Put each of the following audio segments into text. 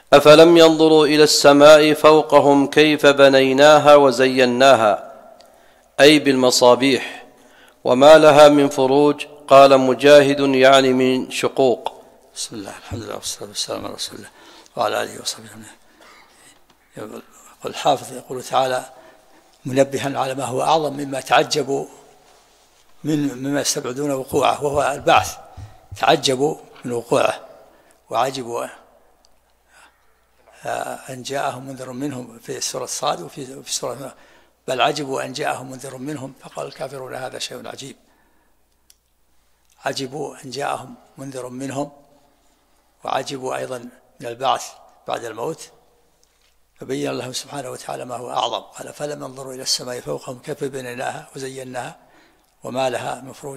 أفلم ينظروا إلى السماء فوقهم كيف بنيناها وزيناها أي بالمصابيح وما لها من فروج. قال مجاهد يعني من شقوق. بسم الله، الحمد لله والصلاة والسلام على رسول الله وعلى آله وصحبه. يقول الحافظ يقول تعالى منبها على ما هو أعظم مما تعجبوا مما يستبعدون وقوعه، وهو البعث. تعجبوا من وقوعه وعجبوا أن جاءهم منذر منهم في سورة صاد وفي سورة بل عجبوا أن جاءهم منذر منهم فقال الكافرون هذا شيء عجيب. عجبوا أن جاءهم منذر منهم، وعجبوا أيضا من البعث بعد الموت، فبين الله سبحانه وتعالى ما هو أعظم. قال فلم ينظروا إلى السماء فوقهم كيف بنيناها وزيناها وما لها من فروج.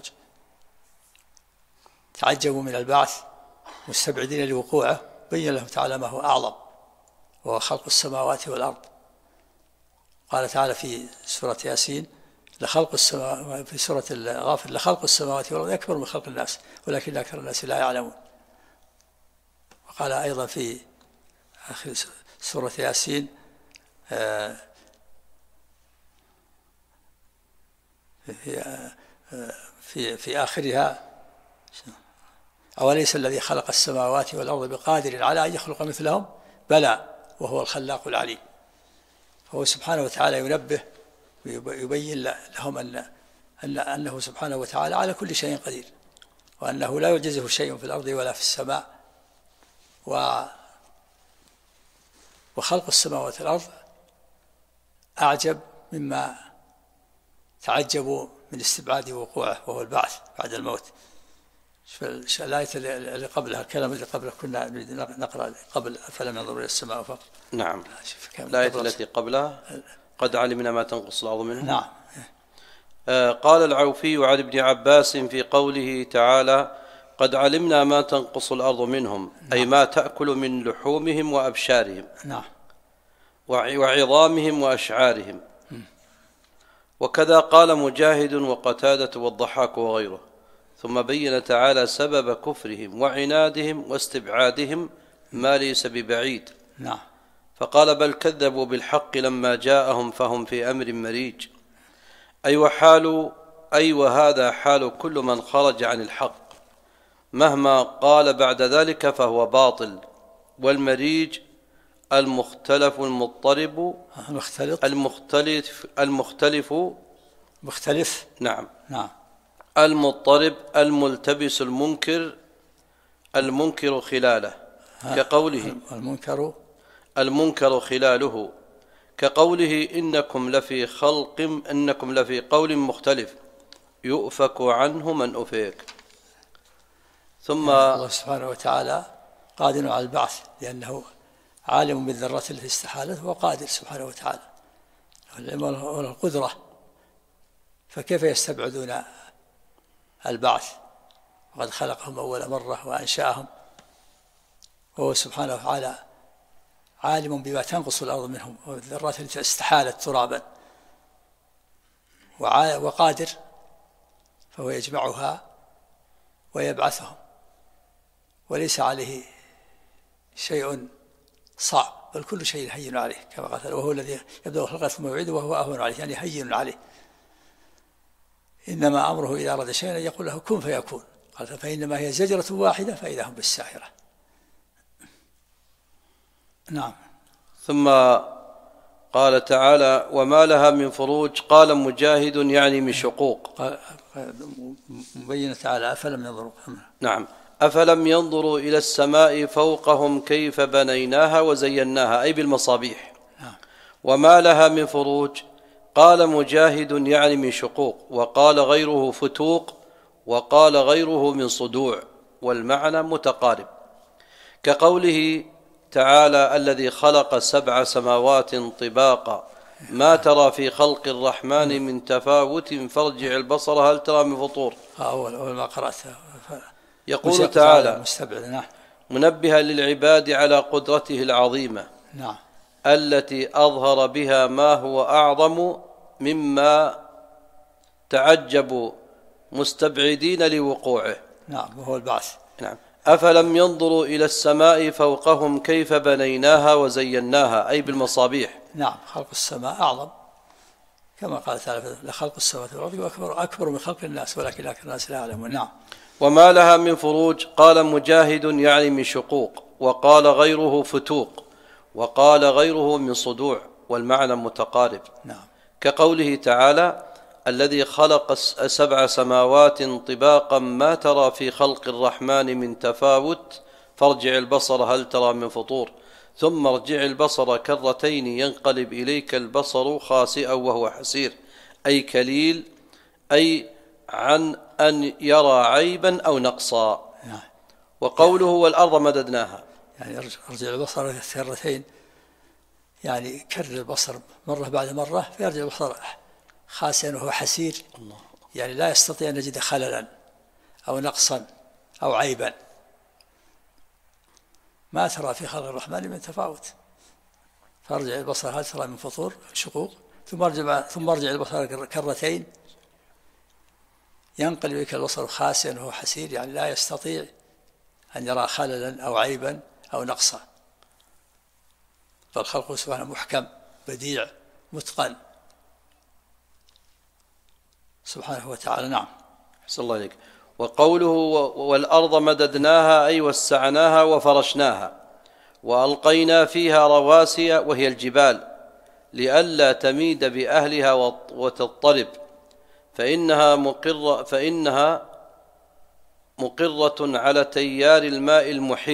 تعجبوا من البعث مستبعدين لوقوعه، بين الله تعالى ما هو أعظم وهو خلق السماوات والأرض. قال تعالى في سورة ياسين لخلق السماوات، في سورة غافر لخلق السماوات والأرض أكبر من خلق الناس ولكن أكثر الناس لا يعلمون. وقال أيضا في آخر سورة ياسين في آخرها أوليس الذي خلق السماوات والأرض بقادر على أن يخلق مثلهم بلى وهو الخلاق العليم. فهو سبحانه وتعالى ينبه ويبين لهم أنه سبحانه وتعالى على كل شيء قدير، وأنه لا يعجزه شيء في الأرض ولا في السماء. وخلق السماوات والأرض أعجب مما تعجبوا من استبعاد وقوعه، وهو البعث بعد الموت. الآية اللي قبلها، الكلام اللي قبله كنا نقرأ قبل فلم ينظروا إلى السماء فوق. نعم، الآية التي قبلها قد علمنا ما تنقص الأرض منه. نعم. قال العوفي عن ابن عباس في قوله تعالى قد علمنا ما تنقص الأرض منهم، أي ما تأكل من لحومهم وأبشارهم. نعم. وعظامهم وأشعارهم. وكذا قال مجاهد وقتادة والضحاك وغيره. ثم بين تعالى سبب كفرهم وعنادهم واستبعادهم ما ليس ببعيد. نعم. فقال بل كذبوا بالحق لما جاءهم فهم في أمر مريج. أي وهذا حال كل من خرج عن الحق مهما قال بعد ذلك فهو باطل. والمريج المختلف المضطرب مختلف. نعم. نعم. المضطرب الملتبس المنكر خلاله كقوله المنكر خلاله كقوله إنكم لفي قول مختلف يؤفك عنه من أفيك. ثم الله سبحانه وتعالى قادر على البعث لأنه عالم بالذرات التي استحالت، هو قادر سبحانه وتعالى والقدرة، فكيف يستبعدون البعث وقد خلقهم أول مرة وأنشأهم، وهو سبحانه وتعالى عالم بما تنقص الأرض منهم والذرات التي استحالت ترابا، وقادر فهو يجمعها ويبعثهم، وليس عليه شيء صعب بل كل شيء هين عليه كما قال، وهو الذي يبدأ الخلق ثم يعيده وهو أهون عليه، يعني هين عليه. إنما أمره إذا أراد شيئا يقول له كن فيكون. قال فإنما هي زجرة واحدة فإذا هم بالساهرة. نعم. ثم قال تعالى وما لها من فروج. قال مجاهد يعني من شقوق. مبين تعالى أفلم ينظروا. نعم. أفلم ينظروا إلى السماء فوقهم كيف بنيناها وزيناها أي بالمصابيح. وما لها من فروج. قال مجاهد يعني من شقوق، وقال غيره فتوق، وقال غيره من صدوع، والمعنى متقارب. كقوله تعالى الذي خلق 7 سماوات طباقا ما ترى في خلق الرحمن من تفاوت فارجع البصر هل ترى من فطور. أول ما قرأت يقول تعالى منبها للعباد على قدرته العظيمة. نعم. التي أظهر بها ما هو أعظم مما تعجبوا مستبعدين لوقوعه. نعم. وهو البعث. نعم. أفلم ينظروا إلى السماء فوقهم كيف بنيناها وزيناها، أي بالمصابيح. نعم، خلق السماء أعظم، كما قال تعالى: لخلق السماوات والأرض أكبر من خلق الناس ولكن أكثر الناس لا يعلمون. نعم. وما لها من فروج، قال مجاهد يعني من شقوق، وقال غيره فتوق، وقال غيره من صدوع، والمعنى متقارب. نعم. كقوله تعالى: الذي خلق 7 سماوات طباقا ما ترى في خلق الرحمن من تفاوت فارجع البصر هل ترى من فطور ثم ارجع البصر كرتين ينقلب إليك البصر خاسئا وهو حسير، أي كليل، أي عن أن يرى عيبا أو نقصا. وقوله: والأرض مددناها، يعني ارجع البصر كرتين، يعني كرر البصر مرة بعد مرة فيرجع البصر خاسئا وهو حسير، يعني لا يستطيع أن يجد خللا أو نقصا أو عيبا. ما ترى في خلق الرحمن من تفاوت فارجع البصر هل ترى من فطور، شقوق، ثم ارجع البصر كرتين ينقلب إليك البصر خاسئا وهو حسير، يعني لا يستطيع أن يرى خللا أو عيبا أو نقصا. فالخلق سبحانه محكم بديع متقن سبحانه وتعالى. نعم. أحسن الله إليك. وقوله: والأرض مددناها، أي وسعناها وفرشناها وألقينا فيها رواسي، وهي الجبال، لئلا تميد بأهلها وتضطرب، فإنها مقرة على تيار الماء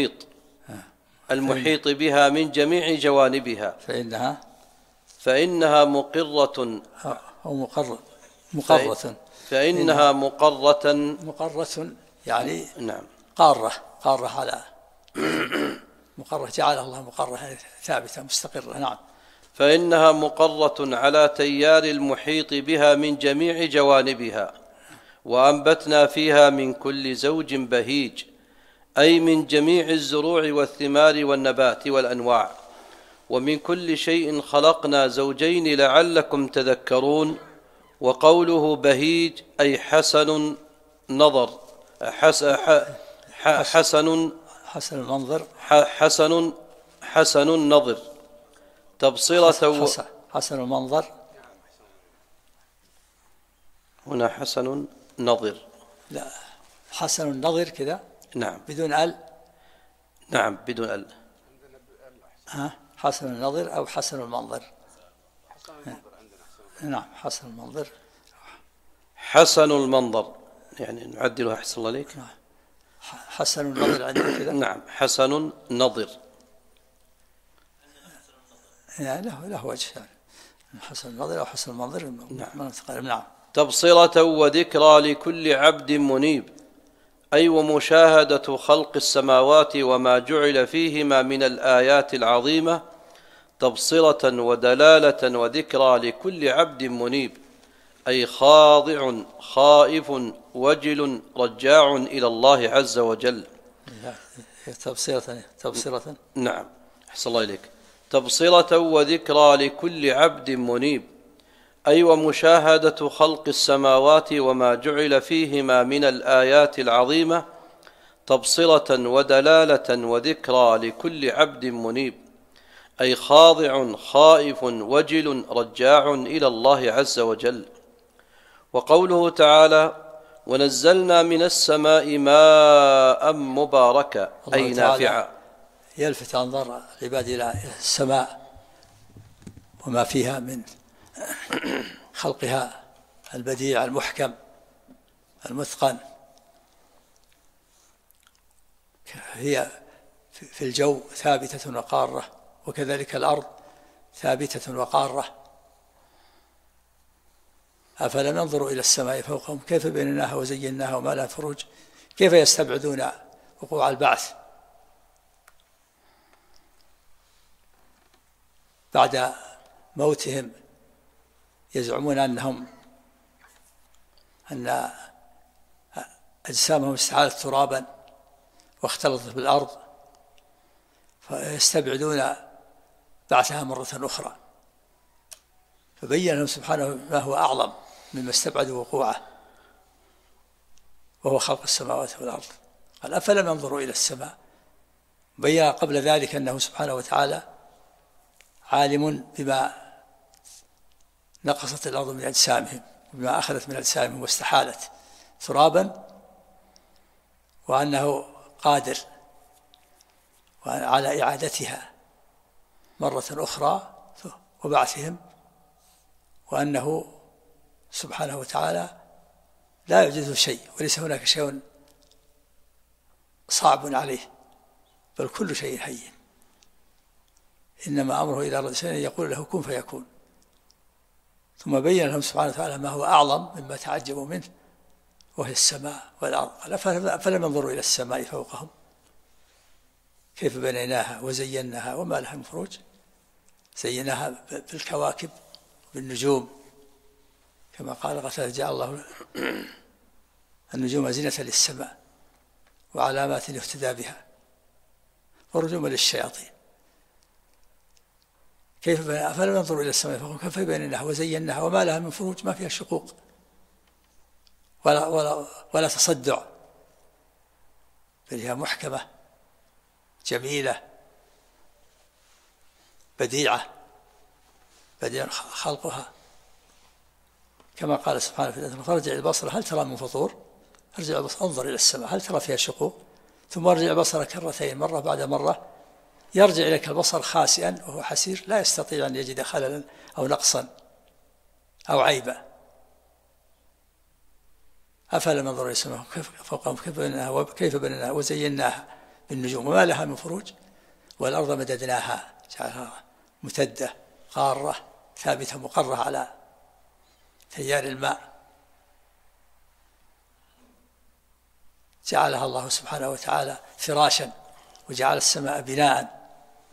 المحيط بها من جميع جوانبها. فإنها مقرة فإنها مقرة يعني نعم قارة على مقرة، جعل الله مقرة ثابتة مستقرة. نعم. فإنها مقرة على تيار المحيط بها من جميع جوانبها، وأنبتنا فيها من كل زوج بهيج، أي من جميع الزروع والثمار والنبات والأنواع، ومن كل شيء خلقنا زوجين لعلكم تذكرون. وقوله بهيج أي حسن نظر، حسن المنظر، حسن النظر، تبصرة حسن المنظر، هنا حسن نظر، لا حسن النظر كذا. نعم بدون ال. نعم بدون ال. حسن النظر أو حسن المنظر. نعم حسن المنظر، حسن المنظر، يعني نعدلها أحسن الله عليك. حسن النظر عندنا كذا. نعم حسن نظر، يعني له وجه، يعني حسن النظر أو حسن المنظر. نعم. تبصرة وذكرى لكل عبد منيب، أي ومشاهدة خلق السماوات وما جعل فيهما من الآيات العظيمة تبصرة ودلالة وذكرى لكل عبد منيب، أي خاضع خائف وجل رجاع إلى الله عز وجل. تبصرة. نعم أحسن الله إليك. تبصرة وذكرى لكل عبد منيب، أي ومشاهدة خلق السماوات وما جعل فيهما من الآيات العظيمة تبصرة ودلالة وذكرى لكل عبد منيب، أي خاضع خائف وجل رجاع إلى الله عز وجل. وقوله تعالى: ونزلنا من السماء ماء مباركا، أي نافعا. يلفت أنظار العباد إلى السماء وما فيها من خلقها البديع المحكم المتقن. هي في الجو ثابتة وقارة، وكذلك الأرض ثابتة وقارة. أفلم ينظروا إلى السماء فوقهم كيف بنيناها وزيناها وما لها فروج، كيف يستبعدون وقوع البعث بعد موتهم، يزعمون أن أجسامهم استحالت ترابا واختلطت بالأرض، فيستبعدون بعثها مرة أخرى. فبين لهم سبحانه ما هو أعظم مما استبعدوا وقوعه، وهو خلق السماوات والأرض. قال أفلم ينظروا إلى السماء. بين قبل ذلك أنه سبحانه وتعالى عالم بما نقصت الأرض من أجسامهم وبما أخذت من أجسامهم واستحالت ترابا، وأنه قادر على إعادتها مرة أخرى وبعثهم، وأنه سبحانه وتعالى لا يعجزه شيء وليس هناك شيء صعب عليه، بل كل شيء هين، إنما أمره إلى رجل شيء يقول له كن فيكون. ثم بين لهم سبحانه وتعالى ما هو أعظم مما تعجبوا منه، وهي السماء والأرض. قال أفلم ينظروا إلى السماء فوقهم كيف بنيناها وزيناها وما لها من فروج. زيناها بالكواكب بالنجوم، كما قال قتادة جعل الله النجوم زينة للسماء وعلامات يهتدى بها ورجوما للشياطين. أفلم ينظروا إلى السماء فوقهم كيف بنيناها وزيناها وما لها من فروج، ما فيها شقوق ولا تصدع، بل هي محكمة جميلة بديعة بديع خلقها، كما قال سبحانه في الآية: فارجع البصر هل ترى من فطور. ارجع البصر انظر إلى السماء هل ترى فيها شقوق، ثم ارجع البصر كرتين مرة بعد مرة، يرجع إليك البصر خاسئا وهو حسير لا يستطيع أن يجد خللا أو نقصا أو عيبا. أفلم ينظروا إلى السماء فوقهم كيف بنيناها وزيناها بالنجوم وما لها من فروج، والأرض مددناها جعلها ممتدة قارة ثابتة مقرة على تيار الماء. جعلها الله سبحانه وتعالى فراشا، وجعل السماء بناء.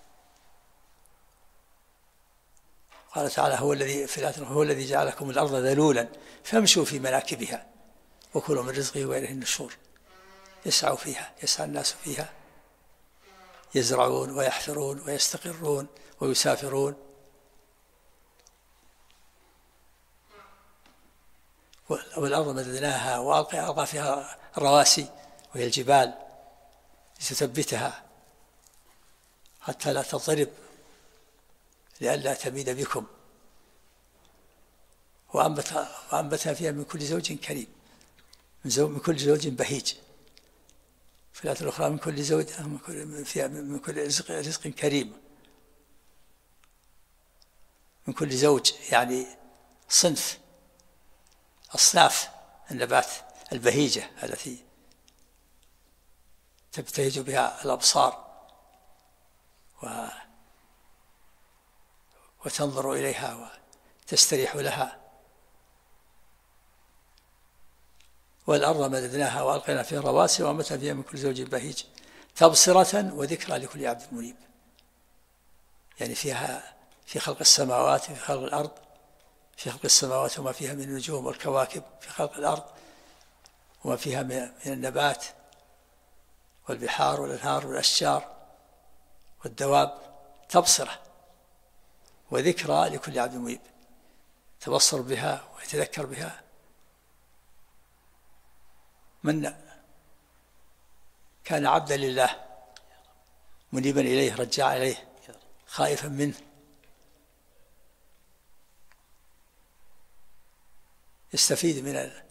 قال تعالى: هو الذي جعلكم الأرض ذلولا فامشوا في مناكبها وكلوا من رزقه وإليه النشور. يسعى الناس فيها، يزرعون ويحفرون ويستقرون ويسافرون. والأرض مددناها وألقى فيها الرواسي وهي الجبال لتثبتها حتى لا تضطرب لئلا تميد بكم، وأنبتها فيها من كل زوج كريم، من كل زوج بهيج. في الآية الأخرى: من كل رزق كريم. من كل زوج يعني أصناف النبات البهيجة التي تبتهج بها الأبصار وتنظر إليها وتستريح لها. والأرض مددناها وألقينا فيها رواسي وأنبتنا فيها من كل زوج بهيج تبصرة وذكرى لكل عبد منيب. يعني فيها في خلق السماوات، في خلق الأرض، في خلق السماوات وما فيها من النجوم والكواكب، في خلق الأرض وما فيها من النبات والبحار والأنهار والأشجار والدواب، تبصرة وذكرى لكل عبد منيب، تبصر بها ويتذكر بها من كان عبدا لله منيبا إليه رجاء إليه خائفا منه، يستفيد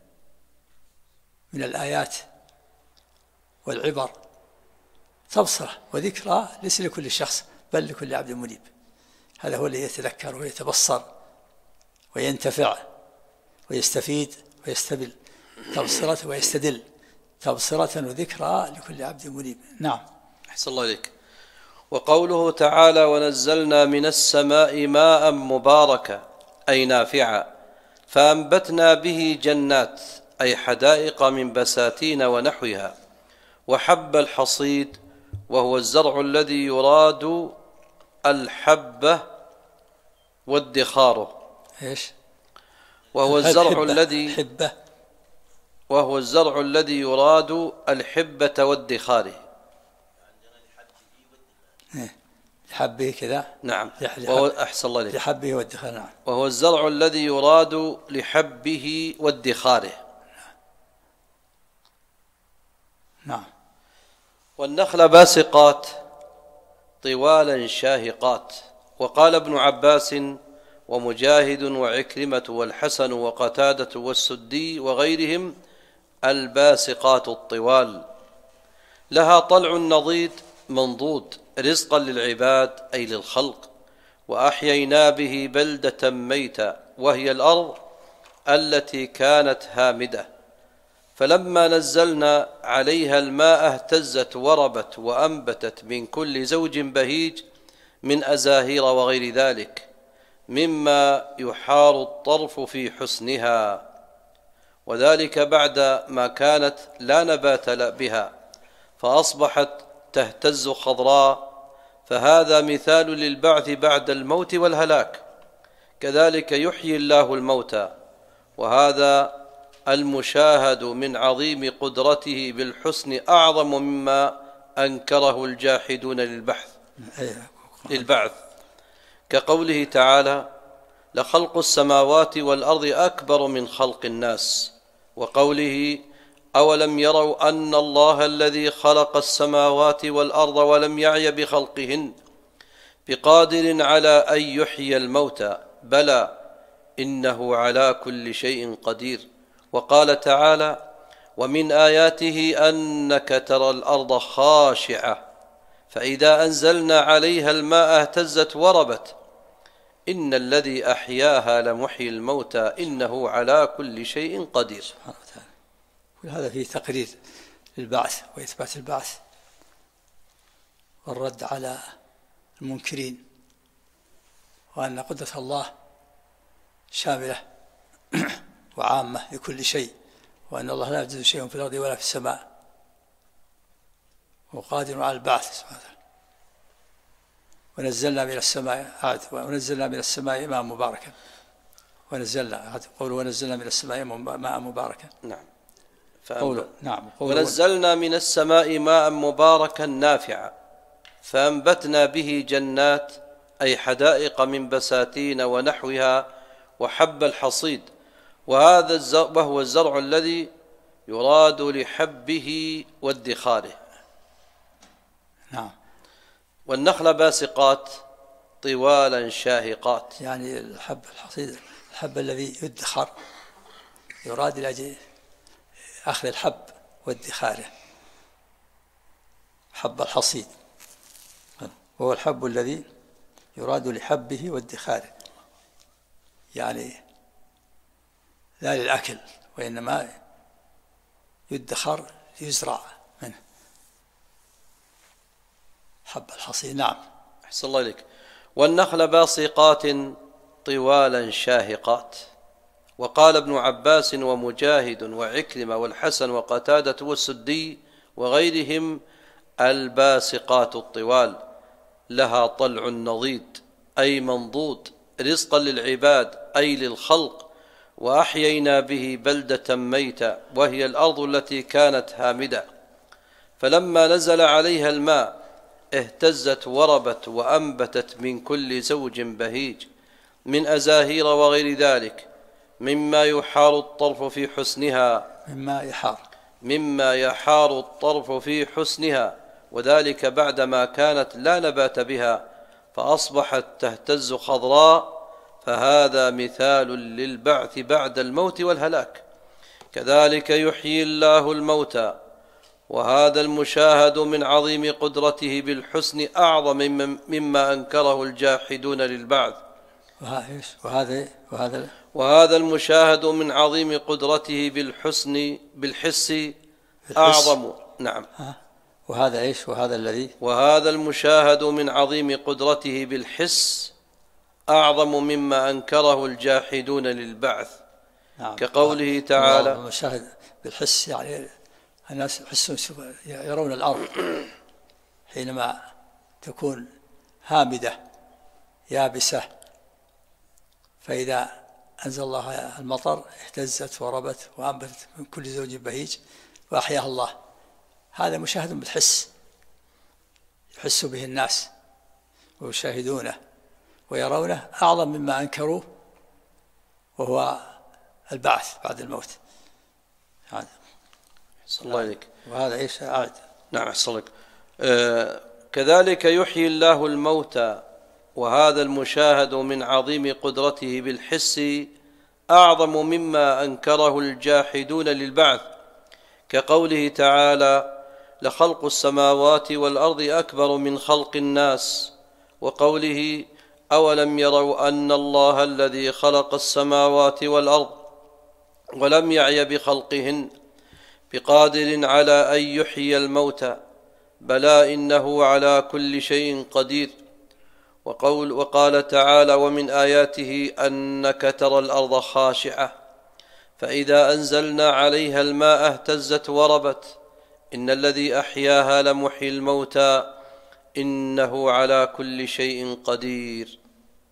من الآيات والعبر. تبصرة وذكرى ليس لكل شخص بل لكل عبد منيب. هذا هو الذي يتذكر ويتبصر وينتفع ويستفيد ويستبل. تبصرة ويستدل، تبصرة وذكرى لكل عبد منيب. نعم. أحسن الله إليك. وقوله تعالى: ونزلنا من السماء ماء مباركا أي نافعا فأنبتنا به جنات أي حدائق من بساتين ونحوها، وحب الحصيد وهو الزرع الذي يراد الحبة وادخاره. إيش؟ وهو الزرع الذي يراد الحبة وادخاره. لحبه كذا. نعم. وهو أحسن الله إليك. لحبه وادخاره. نعم. وهو الزرع الذي يراد لحبه وادخاره. نعم. والنخل باسقات طوالا شاهقات. وقال ابن عباس ومجاهد وعكرمة والحسن وقتادة والسدي وغيرهم: الباسقات الطوال، لها طلع نضيد منضود رزقا للعباد أي للخلق، وأحيينا به بلدة ميتة وهي الأرض التي كانت هامدة، فلما نزلنا عليها الماء اهتزت وربت وأنبتت من كل زوج بهيج من أزاهير وغير ذلك مما يحار الطرف في حسنها، وذلك بعد ما كانت لا نبات بها فأصبحت تهتز خضراء، فهذا مثال للبعث بعد الموت والهلاك. كذلك يحيي الله الموتى، وهذا المشاهد من عظيم قدرته بالحسن أعظم مما أنكره الجاحدون للبعث، كقوله تعالى: لخلق السماوات والأرض أكبر من خلق الناس، وقوله: أولم يروا أن الله الذي خلق السماوات والأرض ولم يعي بخلقهن بقادر على أن يحيي الموتى، بلى إنه على كل شيء قدير. وقال تعالى: ومن آياته أنك ترى الأرض خاشعة فإذا أنزلنا عليها الماء اهتزت وربت إن الذي أحياها لمحيي الموتى إنه على كل شيء قدير. هذا فيه تقرير للبعث وإثبات البعث والرد على المنكرين، وأن قدرة الله شاملة وعامة لكل شيء، وأن الله لا يعجزه شيء في الأرض ولا في السماء، وقادر على البعث سبحانه. ونزلنا من السماء ماء مباركا، ونزلنا من السماء ماء مباركا. نعم. ونزلنا من السماء ماء مباركا نافعا فأنبتنا به جنات أي حدائق من بساتين ونحوها وحب الحصيد، وهو الزرع الذي يراد لحبه وادخاره. نعم. والنخل باسقات طوالا شاهقات، يعني الحب الحصيد، الحب الذي يدخر، يراد لأجل أخذ الحب وادخاره، حب الحصيد، وهو الحب الذي يراد لحبه وادخاره، يعني لا للأكل وإنما يدخر يزرع منه حب الحصيد. نعم. أحسن الله إليك. والنخل باسقات طوالا شاهقات. وقال ابن عباس ومجاهد وعكرمة والحسن وقتادة والسدي وغيرهم: الباسقات الطوال، لها طلع نضيد أي منضود رزقا للعباد أي للخلق، وأحيينا به بلدة ميتة وهي الأرض التي كانت هامدة، فلما نزل عليها الماء اهتزت وربت وأنبتت من كل زوج بهيج من أزاهير وغير ذلك مما يحار الطرف في حسنها، مما يحار الطرف في حسنها، وذلك بعدما كانت لا نبات بها فأصبحت تهتز خضراء، فهذا مثال للبعث بعد الموت والهلاك. كذلك يحيي الله الموتى، وهذا المشاهد من عظيم قدرته بالحسن أعظم مما أنكره الجاحدون للبعث. وهذا المشاهد من عظيم قدرته بالحس أعظم. نعم. وهذا إيش؟ وهذا الذي وهذا المشاهد من عظيم قدرته بالحس أعظم مما أنكره الجاحدون للبعث. نعم. كقوله تعالى: المشاهد بالحس يعني الناس يحسون، يرون الأرض حينما تكون هامدة يابسة، فإذا أنزل الله المطر اهتزت وربت وأنبتت من كل زوج بهيج وأحياها الله. هذا مشاهد بالحس، يحس به الناس ويشاهدونه ويرونه، أعظم مما أنكروه وهو البعث بعد الموت. الله عليك. وهذا إيش أعد؟ نعم أحسن لك. كذلك يحيي الله الموتى، وهذا المشاهد من عظيم قدرته بالحس أعظم مما أنكره الجاحدون للبعث، كقوله تعالى: لخلق السماوات والأرض أكبر من خلق الناس، وقوله: أولم يروا أن الله الذي خلق السماوات والأرض ولم يعي بخلقهن بقادر على أن يحيي الموتى، بلى إنه على كل شيء قدير. وقال تعالى: ومن آياته أنك ترى الأرض خاشعة فإذا أنزلنا عليها الماء اهتزت وربت إن الذي أحياها لمحيي الموتى إنه على كل شيء قدير.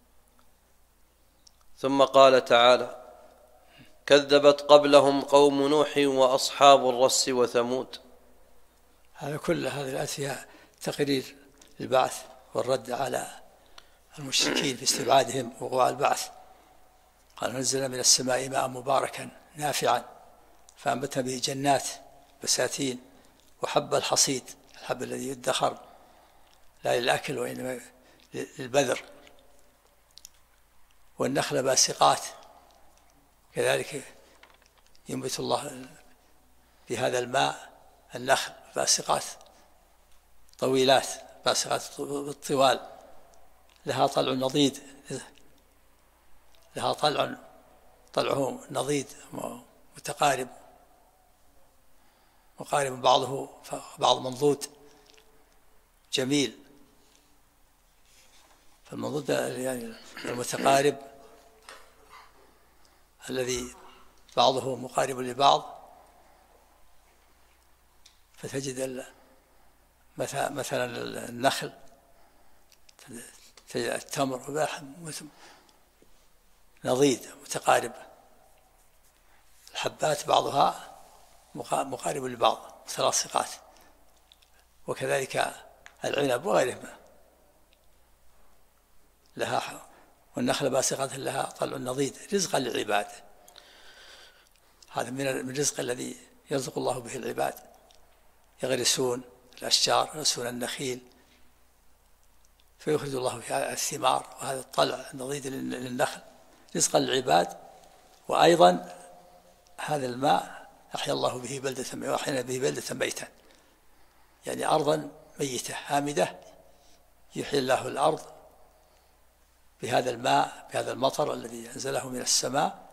ثم قال تعالى: كذبت قبلهم قوم نوح وأصحاب الرس وثمود. هذا كل هذه الآيات فيها تقرير البعث والرد على المشركين في استبعادهم وقوع البعث. قال: نزل من السماء ماء مباركا نافعا فأنبتنا به جنات بساتين وحب الحصيد، الحب الذي يدخر لا للأكل وإنما للبذر، والنخل باسقات، كذلك ينبت الله بهذا الماء النخل باسقات طويلات، باسقات بالطوال، لها طلع نضيد، لها طلعه نضيد متقارب، مقارب بعضه بعض منضود جميل. فالمنضود يعني المتقارب الذي بعضه مقارب لبعض، فتجد مثلا النخل، تجد التمر نضيد متقارب، الحبات بعضها مقارب لبعض متلاصقات، وكذلك العنب وغيرهما لها، والنخل باسقات لها طلع نضيد رزقا للعباد. هذا من الرزق الذي يرزق الله به العباد، يغرسون الأشجار، يغرسون النخيل فيخرج الله فيها الثمار، وهذا الطلع النضيد للنخل رزقا للعباد. وأيضا هذا الماء أحيا الله به بلدة، وأحيانا به بلدة ميتة، يعني أرضا ميتة هامدة يحيي الله الأرض بهذا الماء، بهذا المطر الذي أنزله من السماء،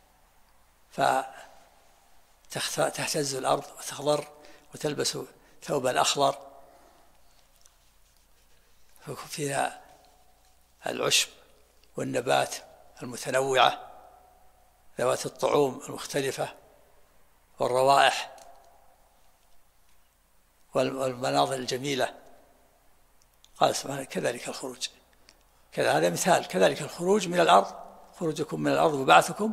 فتهتز الأرض وتخضر وتلبس ثوبا أخضر، فيها العشب والنبات المتنوعة ذوات الطعوم المختلفة والروائح والمناظر الجميلة. قال سبحانه: كذلك الخروج، هذا مثال، كذلك الخروج من الأرض، خروجكم من الأرض وبعثكم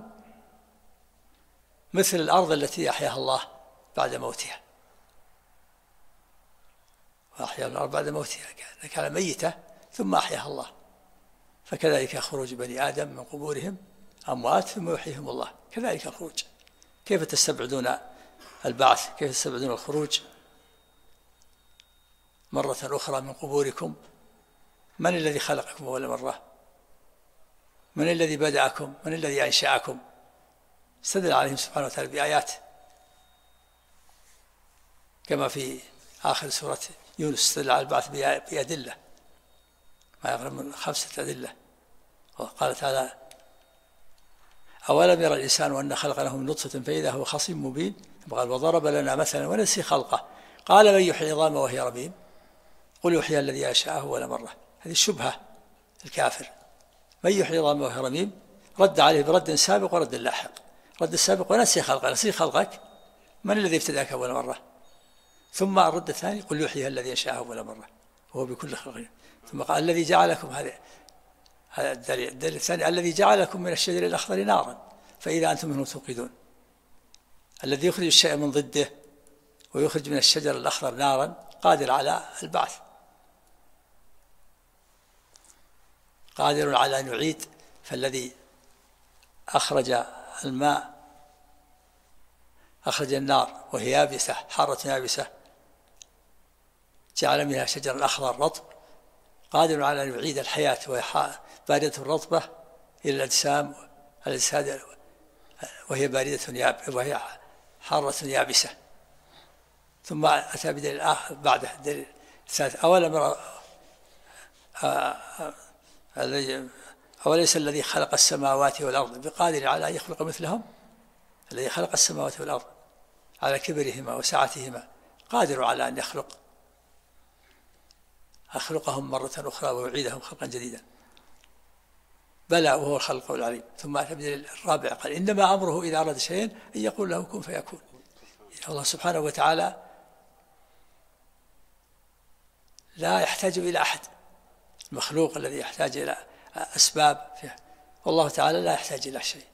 مثل الأرض التي أحياها الله بعد موتها، وأحيا الأرض بعد موتها، كانت ميتة ثم أحياها الله، فكذلك خروج بني آدم من قبورهم أموات ثم يحييهم الله، كذلك الخروج. كيف تستبعدون البعث؟ كيف تستبعدون الخروج مرة أخرى من قبوركم؟ من الذي خلقكم أول مرة؟ من الذي بدأكم؟ من الذي أنشأكم؟ استدل عليهم سبحانه وتعالى بآيات، كما في آخر سورة يونس استدل على البعث بأدلة، ما يقرب من 5 أدلة. وقال تعالى: أولم يرى الإنسان أن خلقناه من نطفة فإذا هو خصيم مبين. قال: وضرب لنا مثلا ونسي خلقه قال: من يحيي العظام وهي رميم قل يحيي الذي أنشأه أول مرة. هذه الشبهة الكافر، من يحيي العظام وهي رميم رد عليه برد سابق ورد لاحق. رد السابق: ونسي خلقه، نسي خلقك، من الذي ابتدأك أول مرة؟ ثم الرد الثاني: قل يحيي الذي أنشأه أول مرة وهو بكل خلق. ثم قال: الذي جعلكم، هذا الدليل الثاني: الذي جعلكم من الشجر الأخضر نارا فإذا أنتم منه توقدون. الذي يخرج الشيء من ضده ويخرج من الشجر الأخضر نارا قادر على البعث، قادر على أن يعيد. فالذي أخرج الماء، أخرج النار وهي يابسة حارة يابسة، جعل منها شجرا أخضر رطب قادر على أن يعيد الحياة وهي باردة رطبة إلى الأجسام الأجساد وهي باردة وهي حارة يابسة. ثم أتى بدليل آخر بعده الدليل الثالث أوليس الذي خلق السماوات والأرض بقادر على أن يخلق مثلهم. الذي خلق السماوات والأرض على كبرهما وسعتهما قادر على أن أخلقهم مرة أخرى ويعيدهم خلقا جديدا. بلى وهو الخلق العليم. ثم أتى بدليل الرابع قال إنما أمره إذا أراد شيئا أن يقول له كن فيكون. الله سبحانه وتعالى لا يحتاج إلى أحد. المخلوق الذي يحتاج إلى أسباب فيه، والله تعالى لا يحتاج إلى شيء.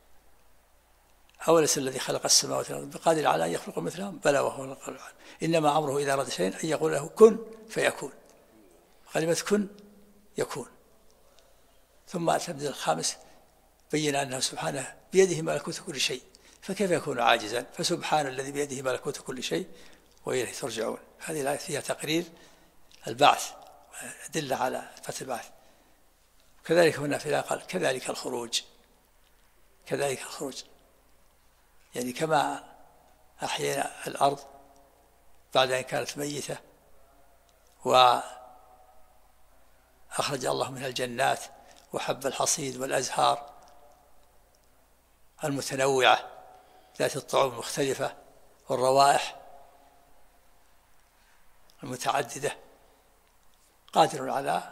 أوليس الذي خلق السماوات والأرض بقادر على أن يخلق مثلهم. بلى وهو الخلق العليم. إنما أمره إذا أراد شيئا أن يقول له كن فيكون. كلمة كن يكون. ثم أتى بدليل الخامس بين أنه سبحانه بيده ملكوت كل شيء، فكيف يكون عاجزا؟ فسبحان الذي بيده ملكوت كل شيء وإليه ترجعون. هذه الآية فيها تقرير البعث، أدلة على إثبات البعث. كذلك هنا في الآية قال كذلك الخروج. كذلك الخروج يعني كما أحيينا الأرض بعد أن كانت ميتة وأخرج الله منها الجنات وحب الحصيد والأزهار المتنوعة ذات الطعوم المختلفة والروائح المتعددة، قادر على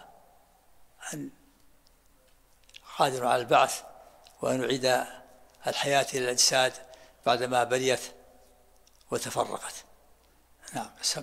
البعث وأن يعيد الحياة إلى الأجساد بعدما بليت وتفرقت. نعم سمع.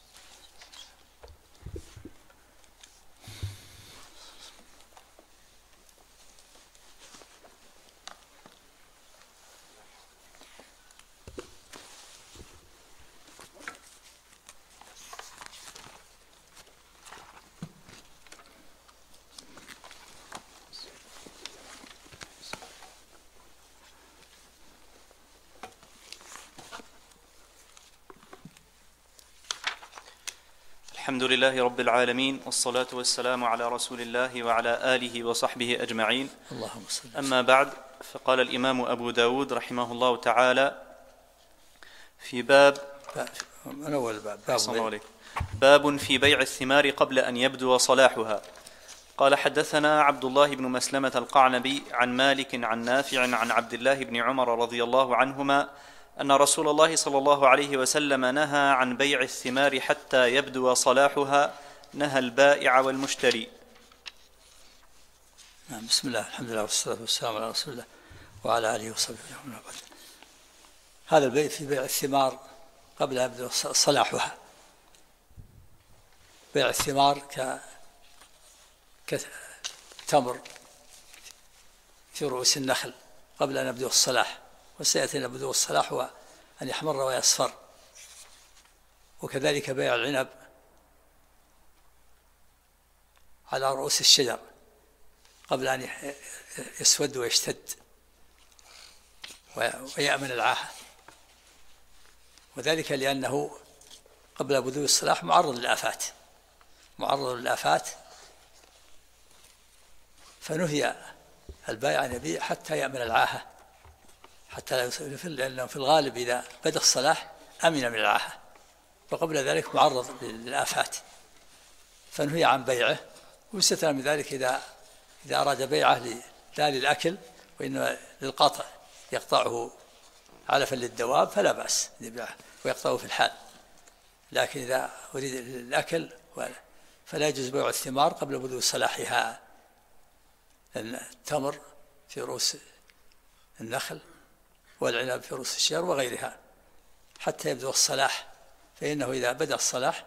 الحمد لله رب العالمين، والصلاة والسلام على رسول الله وعلى آله وصحبه أجمعين. اللهم صل. أما بعد، فقال الإمام أبو داود رحمه الله تعالى في باب في بيع الثمار قبل أن يبدو صلاحها. قال حدثنا عبد الله بن مسلمة القعنبي عن مالك عن نافع عن عبد الله بن عمر رضي الله عنهما أن رسول الله صلى الله عليه وسلم نهى عن بيع الثمار حتى يبدو صلاحها، نهى البائع والمشتري. بسم الله، الحمد لله والصلاة والسلام على رسول الله وعلى آله وصحبه وسلم. هذا البيع في بيع الثمار قبل أن يبدو صلاحها. بيع الثمار كتمر في رؤوس النخل قبل أن يبدو الصلاح، وسيأتي أن بدو الصلاح هو أن يحمر ويصفر. وكذلك بيع العنب على رؤوس الشجر قبل أن يسود ويشتد ويأمن العاهة، وذلك لأنه قبل بدو الصلاح معرض للآفات، فنهي البائع أن يبيع حتى يأمن العاهة، حتى لا يصير، لأنه في الغالب إذا بدأ الصلاح أمن من العاهة، وقبل ذلك معرض للآفات، فنهي عن بيعه. ويستثنى من ذلك إذا أراد بيعه لا للأكل وإنما للقطع، يقطعه علفا للدواب فلا بأس يبيعه ويقطعه في الحال. لكن إذا أريد للأكل فلا يجوز بيع الثمار قبل بدو صلاحها، لأن التمر في رؤوس النخل والعنب في رؤوس الشجر وغيرها حتى يبدو الصلاح، فإنه إذا بدأ الصلاح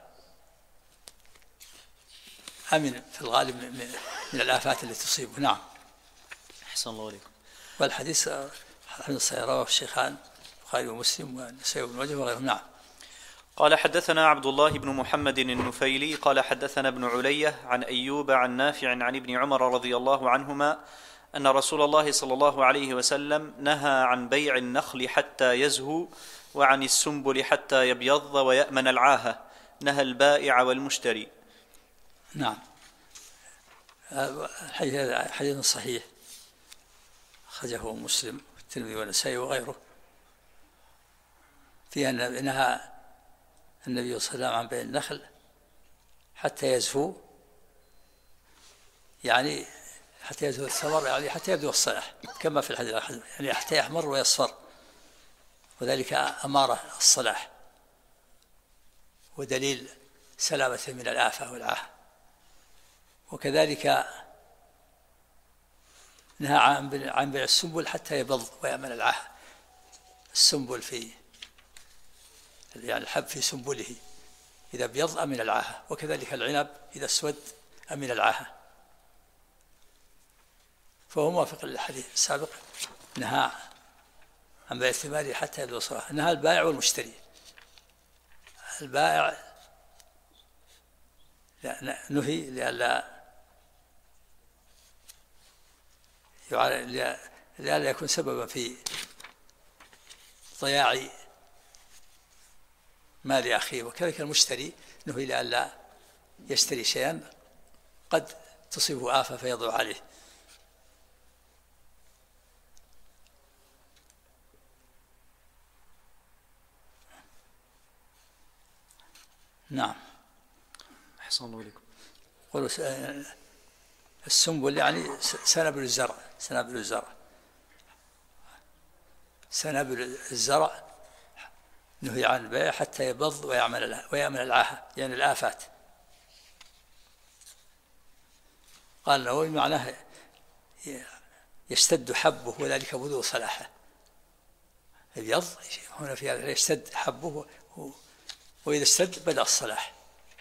أمن في الغالب من الآفات التي تصيبه. نعم. أحسن الله عليكم. والحديث رواه الشيخان البخاري ومسلم والنسائي وابن ماجه وغيرهم. نعم. قال حدثنا عبد الله بن محمد النفيلي قال حدثنا ابن علية عن أيوب عن نافع عن ابن عمر رضي الله عنهما أن رسول الله صلى الله عليه وسلم نهى عن بيع النخل حتى يزهو، وعن السنبل حتى يبيض ويأمن العاهة، نهى البائع والمشتري. نعم. حديث صحيح أخرجه مسلم والترمذي والنسائي وغيره، فيها نهى النبي صلى الله عليه وسلم عن بيع النخل حتى يزهو، يعني حتى يزهو الثمر، يعني حتى يبدو الصلاح كما في الحديث الآخر، يعني حتى يحمر ويصفر، وذلك أمارة الصلاح ودليل سلامة من الآفة والعاهة. وكذلك نهى عن بيع السنبل حتى يبض ويأمن العاهة. السنبل يعني الحب في سنبله إذا بيض أمن العاهة، وكذلك العنب إذا اسود أمن العاهة. فهو موافق للحديث السابق، نهى عن بيع الثمار حتى يبدو صلاحه. نهى البائع والمشتري. البائع نهي لئلا يكون سببا في ضياع مال أخيه، وكذلك المشتري نهي لئلا يشتري شيئا قد تصيبه آفة فيضع عليه. نعم. أحسن الله إليكم. قولوا السنبل يعني سنابل الزرع، سنابل الزرع نهي عن البيع حتى يبض ويعمل العاهة، يعني الآفات. قال له معناه يشتد حبه وذلك بدو صلاحه. اليض هنا في هذا يشتد حبه، وإذا اشتد بدأ الصلاح.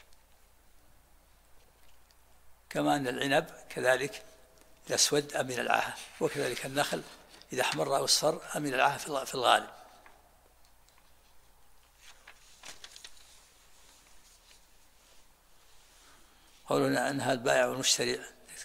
كما أن العنب كذلك إذا اسود أمن العاهة، وكذلك النخل إذا احمر أو اصفر أمن العاهة في الغالب. قولنا أنها البائع والمشتري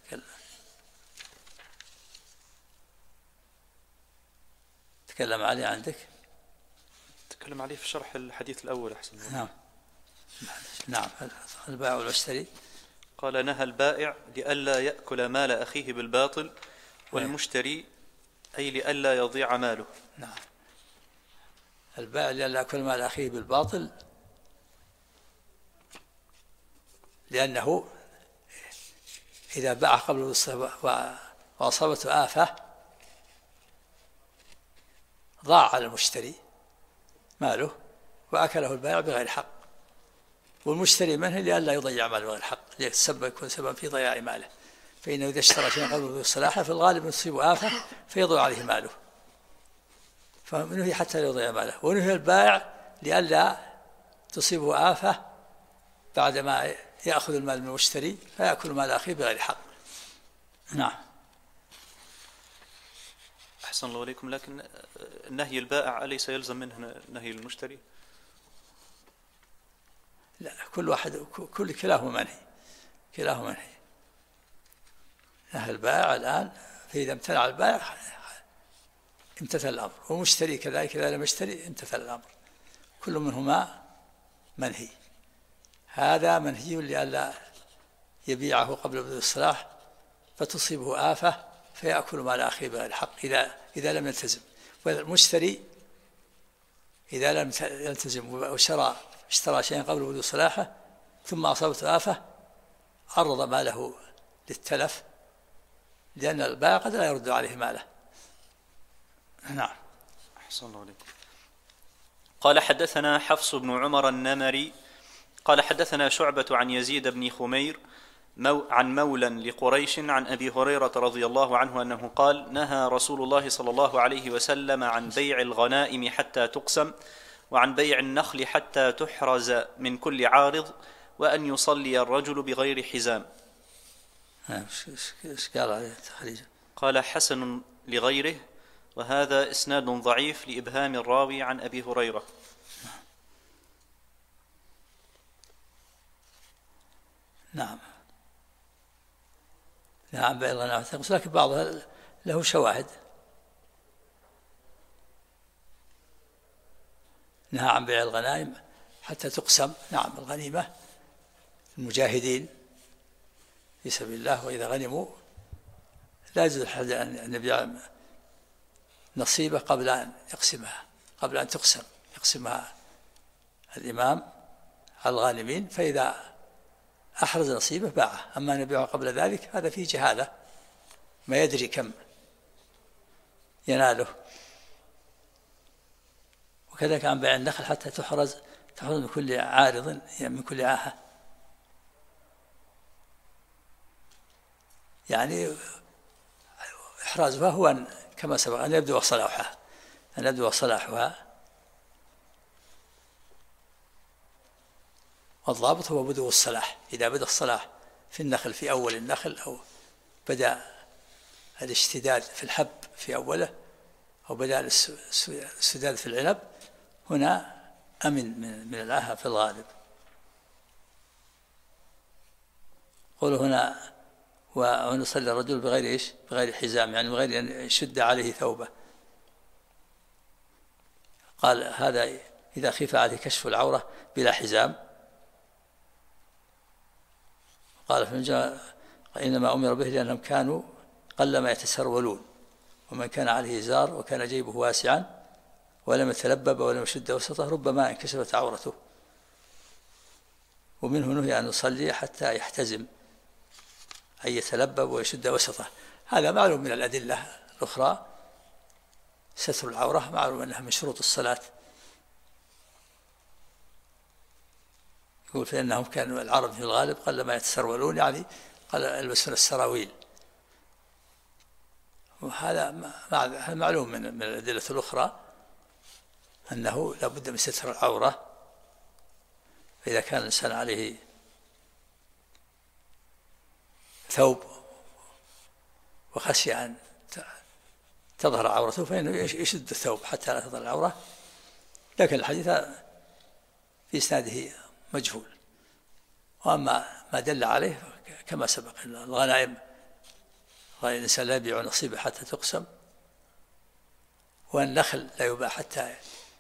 تكلم عليه عندك؟ تكلم عليه في شرح الحديث الأول. أحسن. نعم. البائع والمشتري قال نهى البائع لئلا يأكل مال أخيه بالباطل، والمشتري أي لئلا يضيع ماله. نعم. البائع لئلا يأكل مال أخيه بالباطل، لأنه إذا باع قبل وأصابته آفة ضاع على المشتري ماله وأكله البائع بغير حق، والمشتري منه لئلا يضيع ماله بغير حق، يكون سبب في ضياع ماله. فإنه إذا اشترى شيئا قبل الصلاح في الغالب يصيب آفة فيضيع عليه ماله، فنهي حتى لا يضيع ماله. ونهي البائع لئلا تصيبه آفة بعدما يأخذ المال من المشتري فيأكل مال أخيه بغير حق. نعم. أحسن الله إليكم. لكن نهي البائع أليس يلزم منه نهي المشتري؟ لا، كلاهما منهي. نهى البائع الآن، فإذا امتنع البائع امتثل الأمر، والمشتري كذلك إذا لم يشتري امتثل الأمر، كل منهما منهي. هذا منهي لئلا يبيعه قبل بدء الصلاح فتصيبه آفة فيأكل مال أخيه بغير الحق إذا لم يلتزم. والمشتري إذا لم يلتزم واشترى شيئا قبل بدء صلاحه ثم أصابته آفة عرض ماله للتلف، لأن البائع قد لا يرد عليه ماله. نعم. أحسن الله عليكم. قال حدثنا حفص بن عمر النمري قال حدثنا شعبة عن يزيد بن خمير عن مولى لقريش عن أبي هريرة رضي الله عنه أنه قال نهى رسول الله صلى الله عليه وسلم عن بيع الغنائم حتى تقسم، وعن بيع النخل حتى تحرز من كل عارض، وأن يصلي الرجل بغير حزام. قال حسن لغيره، وهذا إسناد ضعيف لإبهام الراوي عن أبي هريرة. نعم. نعم بيع الغنائم، لكن بعضها له شواهد. نهى عن بيع الغنائم حتى تقسم. نعم، الغنيمة المجاهدين في سبيل الله وإذا غنموا لا يجوز لأحد أن يبيع نصيبه قبل أن يقسمها، قبل أن تقسم يقسمها الإمام على الغانمين، فإذا أحرز نصيبه باعه. أما أن يبيعه قبل ذلك هذا فيه جهالة، ما يدري كم يناله. وكذلك عن بيع النخل حتى تحرز من كل عارض، يعني من كل عاهة، يعني إحرازها هو كما سبق أن يبدو صلاحها، والضابط هو بدو الصلاح. إذا بدأ الصلاح في النخل في أول النخل، أو بدأ الاشتداد في الحب في أوله، أو بدأ السداد في العنب، هنا أمن من العاهة في الغالب. قولوا هنا ونصلي الرجل بغير بغير حزام، يعني بغير أن يشد عليه ثوبه. قال هذا إذا خيف عليه كشف العورة بلا حزام. قال إنما أمر به لأنهم كانوا قلما يتسرولون، ومن كان عليه إزار وكان جيبه واسعا ولم يتلبب ولم يشد وسطه ربما انكشفت عورته. ومنه نهي أن يصلي حتى يحتزم، أي يتلبب ويشد وسطه. هذا معلوم من الأدلة الأخرى. ستر العورة معلوم أنها من شروط الصلاة. يقول فإنهم كانوا العرب في الغالب قلما يتسرولون، يعني قال يلبسون السراويل. وهذا معلوم من الأدلة الأخرى أنه لا بد من ستر العورة. فإذا كان الإنسان عليه ثوب وخشي أن تظهر عورته فإنه يشد الثوب حتى لا تظهر العورة. لكن الحديث في إسناده مجهول. وأما ما دل عليه كما سبق، الغنائم الإنسان لا يبيع نصيبه حتى تقسم، والنخل لا يباع حتى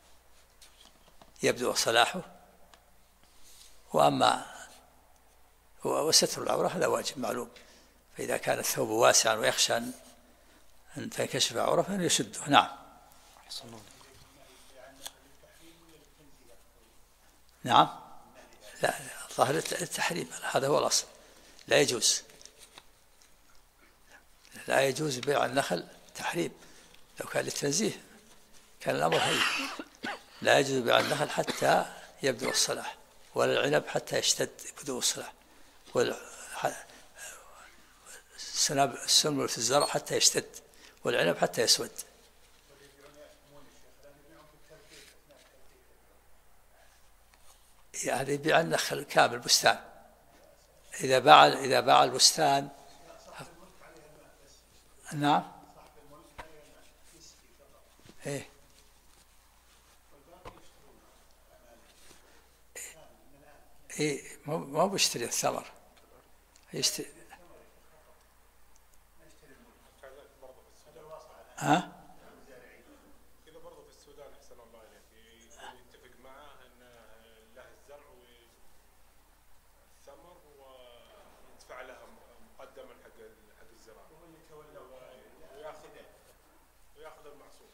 يبدو صلاحه. وأما وستر العورة هذا واجب معلوم. فإذا كان الثوب واسعا ويخشى أن تنكشف عورة فإنه يشده. نعم. نعم، لا، ظاهر التحريم، هذا هو الأصل. لا يجوز بيع النخل تحريم. لو كان للتنزيه كان الأمر هين. لا يجوز بيع النخل حتى يبدو الصلاح، ولا العنب حتى يشتد بدو الصلاح، السنبل في الزرع حتى يشتد، والعنب حتى يسود. يعني يبيع النخل كامل بستان. إذا باع البستان. نعم. إيه. إيه، ما بيشتري الثمر، يشتري. ها؟ كذا برضه في السودان أحسن الله عليك، يتفق معاه أن له الزرع والثمر ويدفع لها مقدما حق الزراعة، وياخذ المحصول.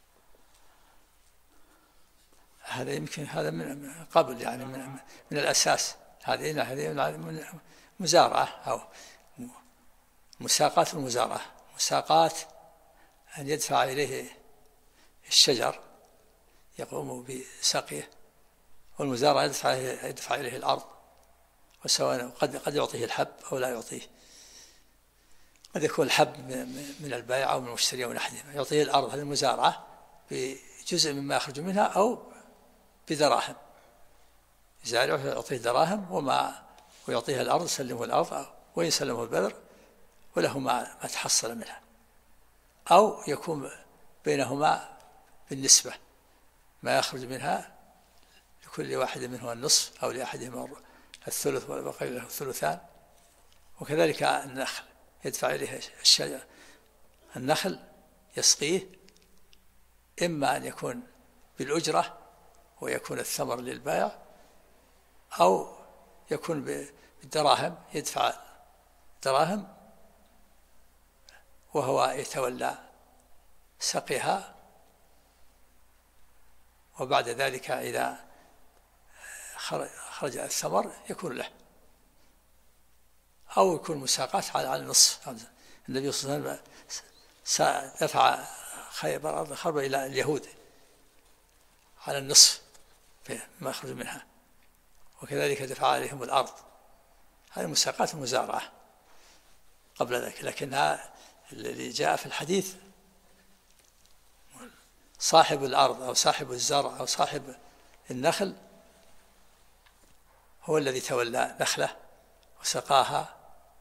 هذا يمكن هذا من قبل، يعني من الأساس. هذه مزارعة أو مساقات. المزارعة مساقات أن يدفع إليه الشجر يقوم بسقيه، والمزارعة يدفع إليه الأرض، وسواء قد يعطيه الحب أو لا يعطيه. قد يكون الحب من البائع أو من المشتري أو من أحدهما، يعطيه الأرض هذه المزارعة بجزء مما يخرج منها أو بدراهم. يزارعه يعطيه دراهم، ويعطيه الأرض، يسلمه الأرض ويسلمه البذر وله ما تحصل منها، أو يكون بينهما بالنسبة، ما يخرج منها لكل واحد منهما النصف أو لأحدهما الثلث والباقي له الثلثان. وكذلك النخل يدفع إليه الشجر، النخل يسقيه، إما أن يكون بالأجرة ويكون الثمر للبائع، أو يكون بالدراهم، يدفع دراهم وهو يتولى سقيها، وبعد ذلك إذا خرج الثمر يكون له، أو يكون مساقات على النصف. النبي صلى الله عليه وسلم دفع خيبر أرض خربة إلى اليهود على النصف ما يخرج منها، وكذلك دفع عليهم الأرض. هذه مساقات المزارعة قبل ذلك. لكنها الذي جاء في الحديث صاحب الأرض أو صاحب الزرع أو صاحب النخل هو الذي تولى نخله وسقاها،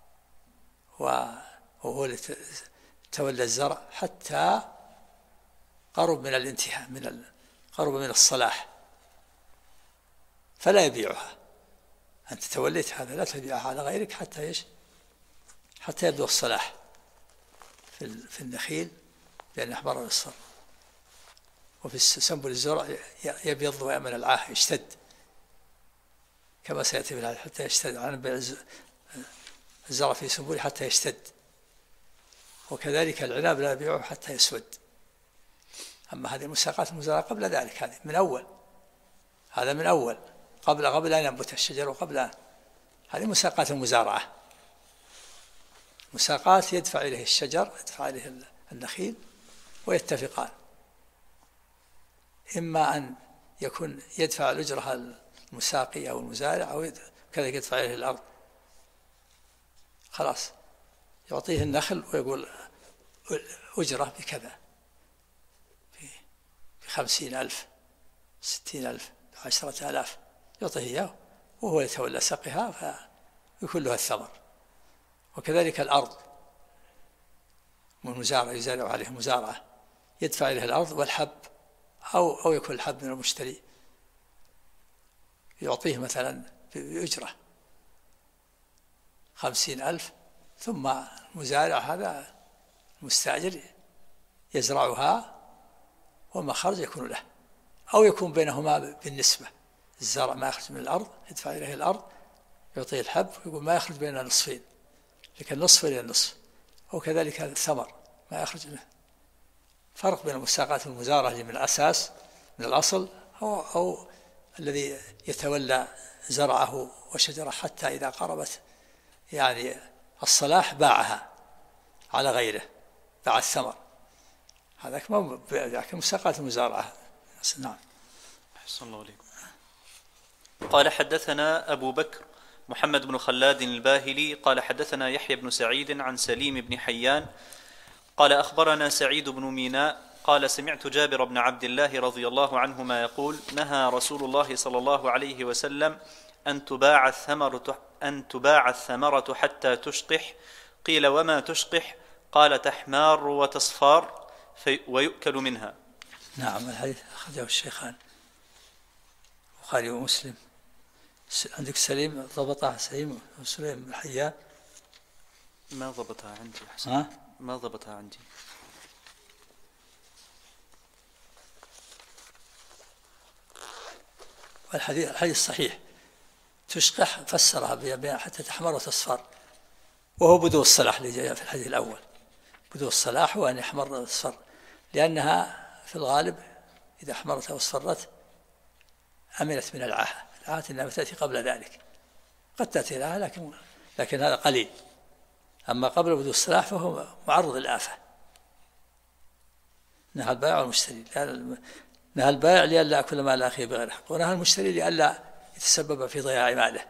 وهو الذي تولى الزرع حتى قرب من الانتهاء، قرب من الصلاح، فلا يبيعها. أنت توليت هذا، لا تبيعها على غيرك حتى يبدو الصلاح في النخيل، لأن أحمر الصر. وفي سنبل الزرع يبيض ويأمن العاه، يشتد كما سيأتي في الحديث، حتى يشتد. عن بيع الزرع في سنبله حتى يشتد. وكذلك العناب لا يبيعه حتى يسود. أما هذه المساقات المزارعة قبل ذلك، هذه من أول، هذا من أول قبل أن ينبت الشجر، وقبل أن، هذه مساقات المزارعة. مساقات يدفع إليه الشجر، يدفع إليه النخيل، ويتفقان، إما أن يكون يدفع الأجرة المساقي أو المزارع، أو كذلك يدفع إليه الأرض. خلاص يعطيه النخل ويقول أجرة بكذا، ب50,000 60,000 10,000 يعطيه إياه، وهو يتولى سقها فيكون له الثمر. وكذلك الأرض والمزارع يزارع عليه مزارعة، يدفع إليه الأرض والحب، أو يكون الحب من المشتري، يعطيه مثلا بأجرة 50,000، ثم المزارع هذا المستأجر يزرعها، وما خرج يكون له، أو يكون بينهما بالنسبة. الزرع ما يخرج من الأرض يدفع إليه الأرض، يعطيه الحب، ويقول ما يخرج بين النصفين، لكن نصف إلى النصف. وكذلك الثمر ما يخرج منه. فرق بين المساقات والمزارعة اللي من الأساس، من الأصل، أو الذي يتولى زرعه وشجره حتى إذا قربت يعني الصلاح باعها على غيره، باع الثمر. هذاك ما ذاك مساقات المزارعة. نعم. أحسن الله عليكم. قال حدثنا أبو بكر محمد بن خلاد الباهلي قال حدثنا يحيى بن سعيد عن سليم بن حيان قال أخبرنا سعيد بن ميناء قال سمعت جابر بن عبد الله رضي الله عنهما يقول نهى رسول الله صلى الله عليه وسلم أن تباع الثمرة حتى تشقح. قيل وما تشقح؟ قال تحمار وتصفار ويؤكل منها. نعم. الحديث أخرجه الشيخان البخاري ومسلم. عندك سليم ضبطها سليم وسليم بن حيان؟ ما ضبطها عندي حسن. ما ضبطها عندي. الحديث صحيح. تشقح فسرها حتى تحمر وتصفر، وهو بدو الصلاح اللي جاء في الحديث الأول. بدو الصلاح هو أن يحمر وتصفر، لأنها في الغالب إذا أحمرت واصفرت أمنت من العاهة. العاهة إنها تأتي قبل ذلك، قد تأتي لها لكن هذا قليل. أما قبل بدو الصلاح فهو معرض للآفة. نهى البائع والمشتري، نهى البائع لئلا يأكل مال أخيه بغير حق، ونهى المشتري لئلا يتسبب في ضياع ماله.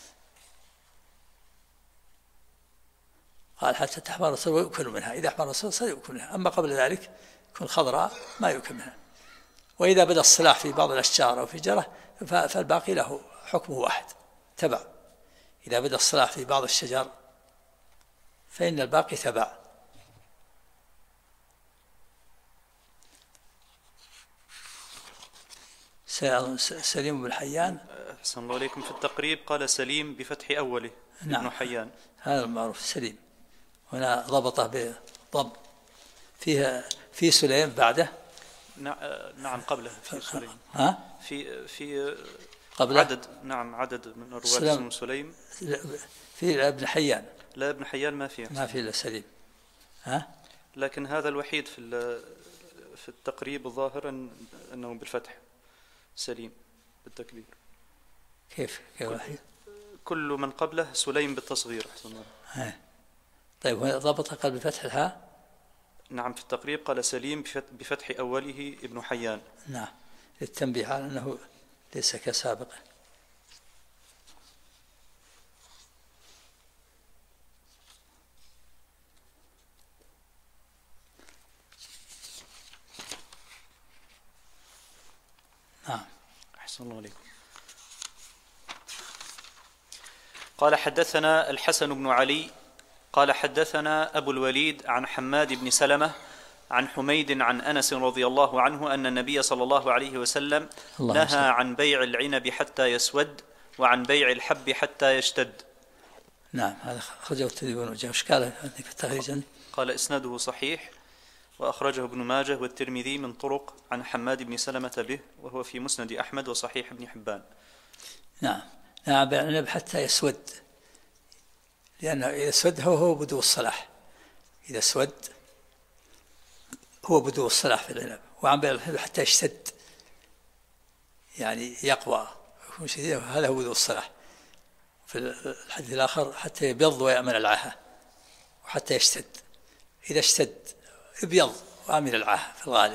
قال حتى تحمر الصلب ويؤكل منها. إذا أحمر الصلب يؤكل منها، أما قبل ذلك يكون خضراء ما يؤكل منها. وإذا بدأ الصلاح في بعض الأشجار أو في جرة فالباقي له حكمه واحد تبع. إذا بدأ الصلاح في بعض الشجر فإن الباقي تبع. سليم بن حيان. أحسن الله عليكم. في التقريب قال سليم بفتح أوله. نعم. ابن حيان هذا المعروف سليم. هنا ضبطه بضم. في سليم بعده. نعم قبله في سليم. قبل عدد من الرواة اسمه سليم. في ابن حيان. لا، ابن حيان ما فيه إلا سليم. لكن هذا الوحيد في التقريب الظاهر أنه بالفتح سليم بالتكبير. كيف وحيد؟ كل من قبله سليم بالتصغير. طيب ضبط قلب فتح الهاء؟ نعم، في التقريب قال سليم بفتح أوله ابن حيان. نعم، للتنبيه على أنه ليس كسابقه. نعم. أحسن الله عليكم. قال حدثنا الحسن بن علي قال حدثنا أبو الوليد عن حماد بن سلمة عن حميد عن أنس رضي الله عنه أن النبي صلى الله عليه وسلم نهى عن بيع العنب حتى يسود وعن بيع الحب حتى يشتد. نعم، هذا أخرجه الترمذي وابن ماجه. وش قال في التخريج؟ قال إسناده صحيح، وأخرجه ابن ماجه والترمذي من طرق عن حماد بن سلمة به، وهو في مسند أحمد وصحيح ابن حبان. نعم، بيع العنب حتى يسود، لأنه إذا سود هو بدو الصلاح. إذا سود هو بدو الصلاح في العنب. وعن بيع الحب حتى يشتد، يعني يقوى يكون شديدا، هذا هو بدو الصلاح. في الحديث الآخر حتى يبيض ويأمن العاهة، وحتى يشتد. إذا اشتد ابيض وأمن العاهة في الغالب،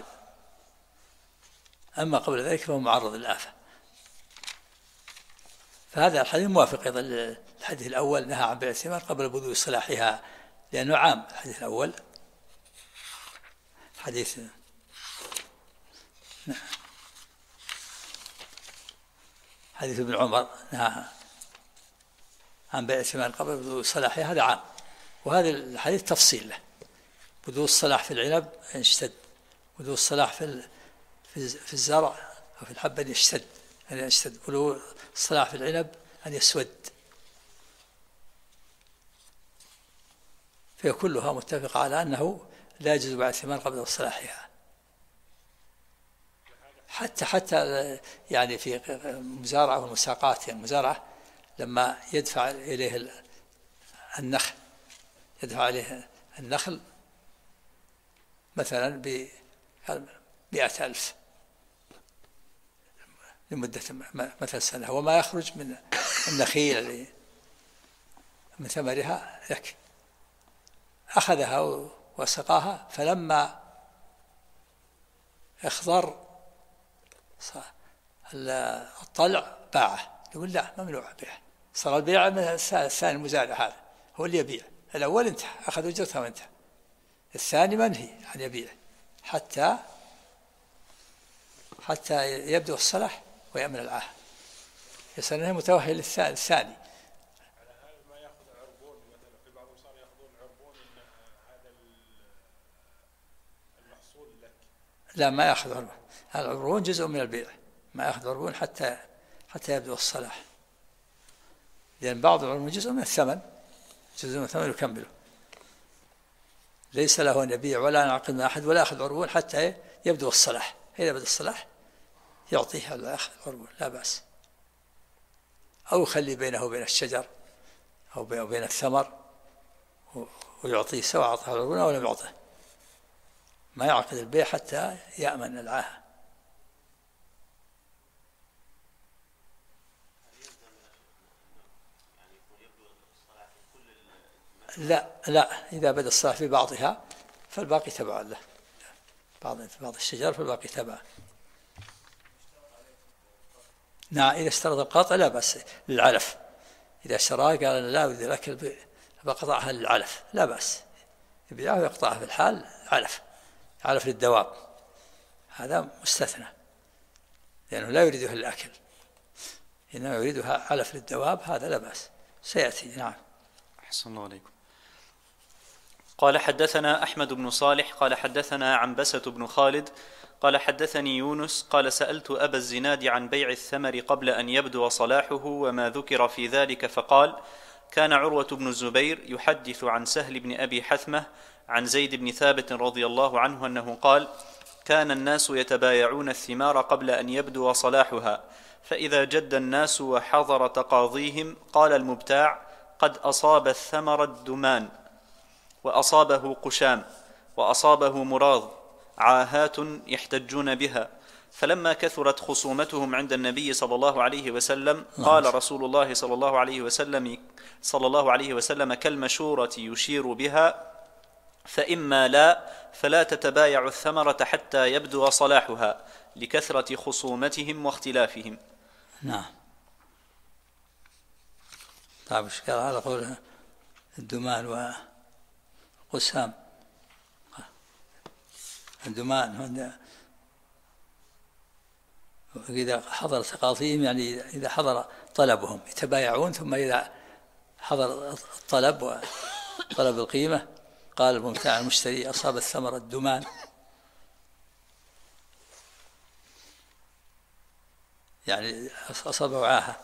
أما قبل ذلك فهو معرض للآفة. فهذا الحديث موافق أيضا للحديث الأول، نهى عن بيع الثمار قبل بدو صلاحها، لأنه عام. الحديث الأول حديث ابن عمر نهى عن بيع الثمار قبل بدو صلاحها، هذا عام. وهذا الحديث تفصيل له: بدو الصلاح في العنب أن يشتد، بدو الصلاح في الزرع أو في الحب أن يشتد، بدو الصلاح في العنب أن يسود. فكلها متفقة على أنه لا يجوز بيع الثمار قبل صلاحها. حتى يعني في المزارعة والمساقات، يعني المزارعة لما يدفع إليه النخل مثلا ب100,000 لمدة مثلا سنة، وما يخرج من النخيل من ثمرها لك. أخذها وسقاها، فلما اخضر الطلع باعه. يقول لا، ممنوع بيعه. صار البيع من الثاني المزارع، هذا هو اللي يبيع. الأول انتهى، أخذ أجرته وانتهى. الثاني منهي عن يبيع حتى يبدو الصلاح ويأمن العاهة. يسألنه متوهي للثاني. على هذا ما يأخذ عربون مثلا، في بعضهم صار يأخذون عربون إن هذا المحصول لك. لا، ما يأخذ عربون. العربون جزء من البيع، ما يأخذ عربون حتى يبدو الصلاح، لأن بعض العربون جزء من الثمن، يكمله. ليس له أن يبيع ولا ينعقد مع أحد ولا يأخذ عربون حتى يبدو الصلاح. إذا بدأ الصلاح يعطيه العربون، لا بأس. أو يخلي بينه وبين الشجر أو بين الثمر ويعطيه، سواء أعطاه العربون أو لم يعطه. ما يعقد البيع حتى يأمن العاهة. لا، إذا بدأ الصلاح في بعضها فالباقي تبع له، بعض الشجر فالباقي تبع. نعم، إذا اشترط القطع لا بأس للعلف. إذا اشتراه قال أنا لا أريد الأكل بقطعها للعلف، لا بأس، يبيعها ويقطعها في الحال علف للدواب، هذا مستثنى، لأنه لا يريدها للأكل، إنما يريدها علف للدواب، هذا لا بأس، سيأتي. نعم. أحسن الله عليكم. قال حدثنا أحمد بن صالح قال حدثنا عنبسة بن خالد قال حدثني يونس قال سألت أبا الزناد عن بيع الثمر قبل أن يبدو صلاحه وما ذكر في ذلك، فقال: كان عروة بن الزبير يحدث عن سهل بن أبي حثمة عن زيد بن ثابت رضي الله عنه أنه قال: كان الناس يتبايعون الثمار قبل أن يبدو صلاحها، فإذا جد الناس وحضر تقاضيهم قال المبتاع: قد أصاب الثمر الدمان، وأصابه قشام، وأصابه مراض، عاهات يحتجون بها. فلما كثرت خصومتهم عند النبي صلى الله عليه وسلم قال رسول الله صلى الله عليه وسلم كالمشورة يشير بها: فإما لا فلا تتبايعوا الثمرة حتى يبدو صلاحها، لكثرة خصومتهم واختلافهم. نعم. طيب إشكال على قول الدمان والقسام. الدمان إذا حضر تقاضيهم يعني إذا حضر طلبهم يتبايعون، ثم إذا حضر الطلب وطلب القيمة قال المبتاع المشتري: أصاب الثمر الدمان، يعني أصابه عاهة.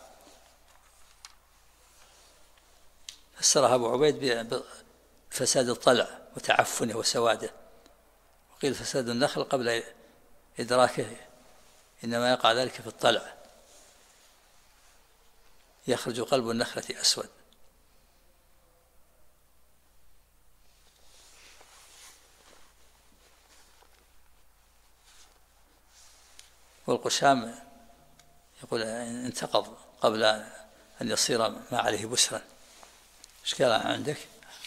فسرها أبو عبيد بفساد الطلع وتعفنه وسواده، وقيل فساد النخل قبل إدراكه، إنما يقع ذلك في الطلع، يخرج قلب النخلة أسود. والقشام يقول انتقض قبل أن يصير ما عليه بسرا. إشكال عندك؟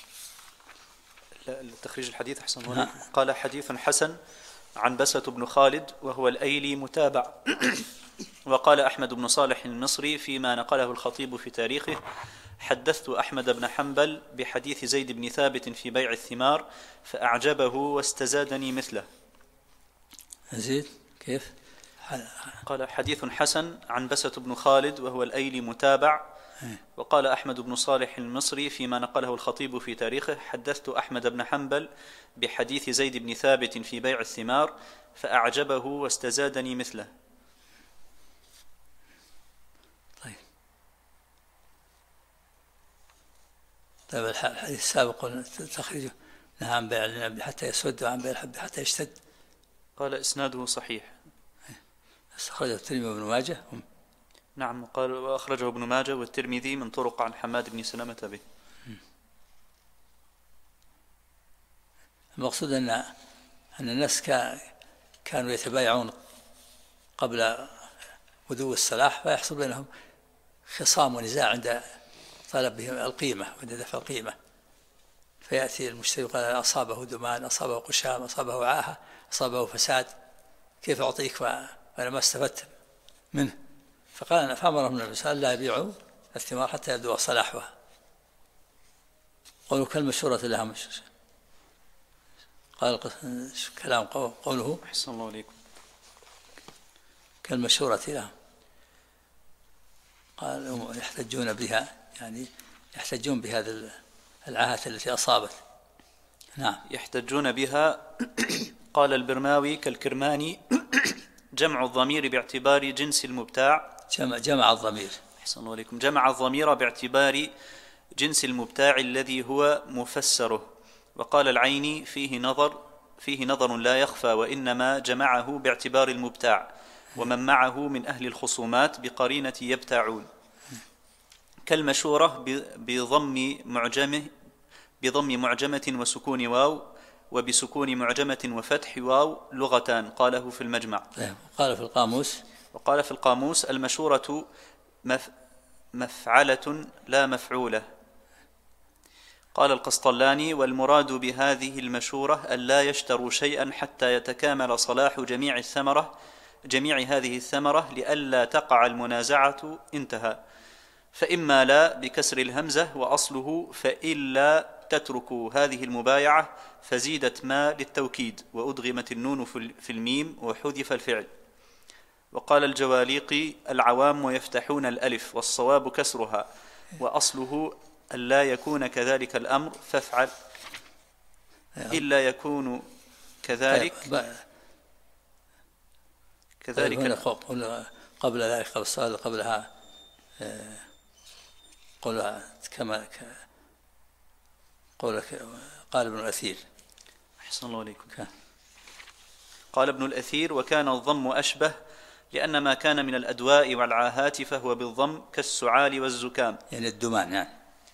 تخريج الحديث أحسن الله. قال: حديث حسن عن بسة بن خالد وهو الأيلي متابع. وقال أحمد بن صالح المصري فيما نقله الخطيب في تاريخه: حدثت أحمد بن حنبل بحديث زيد بن ثابت في بيع الثمار فأعجبه واستزادني مثله. زيد كيف؟ قال: حديث حسن عن بسة بن خالد وهو الأيلي متابع. وقال أحمد بن صالح المصري فيما نقله الخطيب في تاريخه: حدثت أحمد بن حنبل بحديث زيد بن ثابت في بيع الثمار فأعجبه واستزادني مثله. طيب الحديث السابق تخرجه نهى عن بيع العنب حتى يسود وعن بيع الحب حتى يشتد. قال: إسناده صحيح. أخرجه الترمذي وابن ماجه. نعم. قال: وأخرجه ابن ماجه والترمذي من طرق عن حماد بن سلمة به. المقصود أن الناس كانوا يتبايعون قبل بدو الصلاح، فيحصل بينهم خصام ونزاع عند طلب بهم القيمة وعند دفع القيمة، فيأتي المشتري وقال: أصابه دمان، أصابه قشام، أصابه عاهة، أصابه فساد، كيف أعطيك وأنا ما استفدت منه؟ فأمرهم النبي صلى الله عليه وسلم لا يبيعوا الثمار حتى يبدو صلاحها. قولوا كالمشورة لها قال كلام قوله أحسن الله عليكم كالمشورة لها، قال يحتجون بها، يعني يحتجون بهذه العاهة التي أصابت. نعم. يحتجون بها. قال البرماوي: كالكرماني جمع الضمير باعتبار جنس المبتاع. جمع الضمير. أحسن الله عليكم. جمع الضمير باعتبار جنس المبتاع الذي هو مفسره. وقال العيني: فيه نظر لا يخفى، وإنما جمعه باعتبار المبتاع ومن معه من أهل الخصومات بقرينة يبتاعون. كالمشورة بضم معجمة وسكون واو، وبسكون معجمة وفتح واو لغتان. قاله في المجمع. وقال في القاموس المشورة مفعلة لا مفعولة. قال القسطلاني: والمراد بهذه المشورة ألا يشتروا شيئا حتى يتكامل صلاح جميع هذه الثمرة لئلا تقع المنازعة. انتهى. فإما لا بكسر الهمزة، وأصله فإلا تتركوا هذه المبايعة، فزيدت ما للتوكيد وأدغمت النون في الميم وحذف الفعل. وقال الجواليقي: العوام يفتحون الألف والصواب كسرها، وأصله ألا يكون كذلك الأمر فافعل إلا يكون كذلك. قبل ذلك قبل السؤال قبلها قال ابن الأثير. أحسن الله عليكم. قال ابن الأثير: وكان الضم أشبه لأن ما كان من الأدواء والعاهات فهو بالضم كالسعال والزكام، يعني الدمان، يعني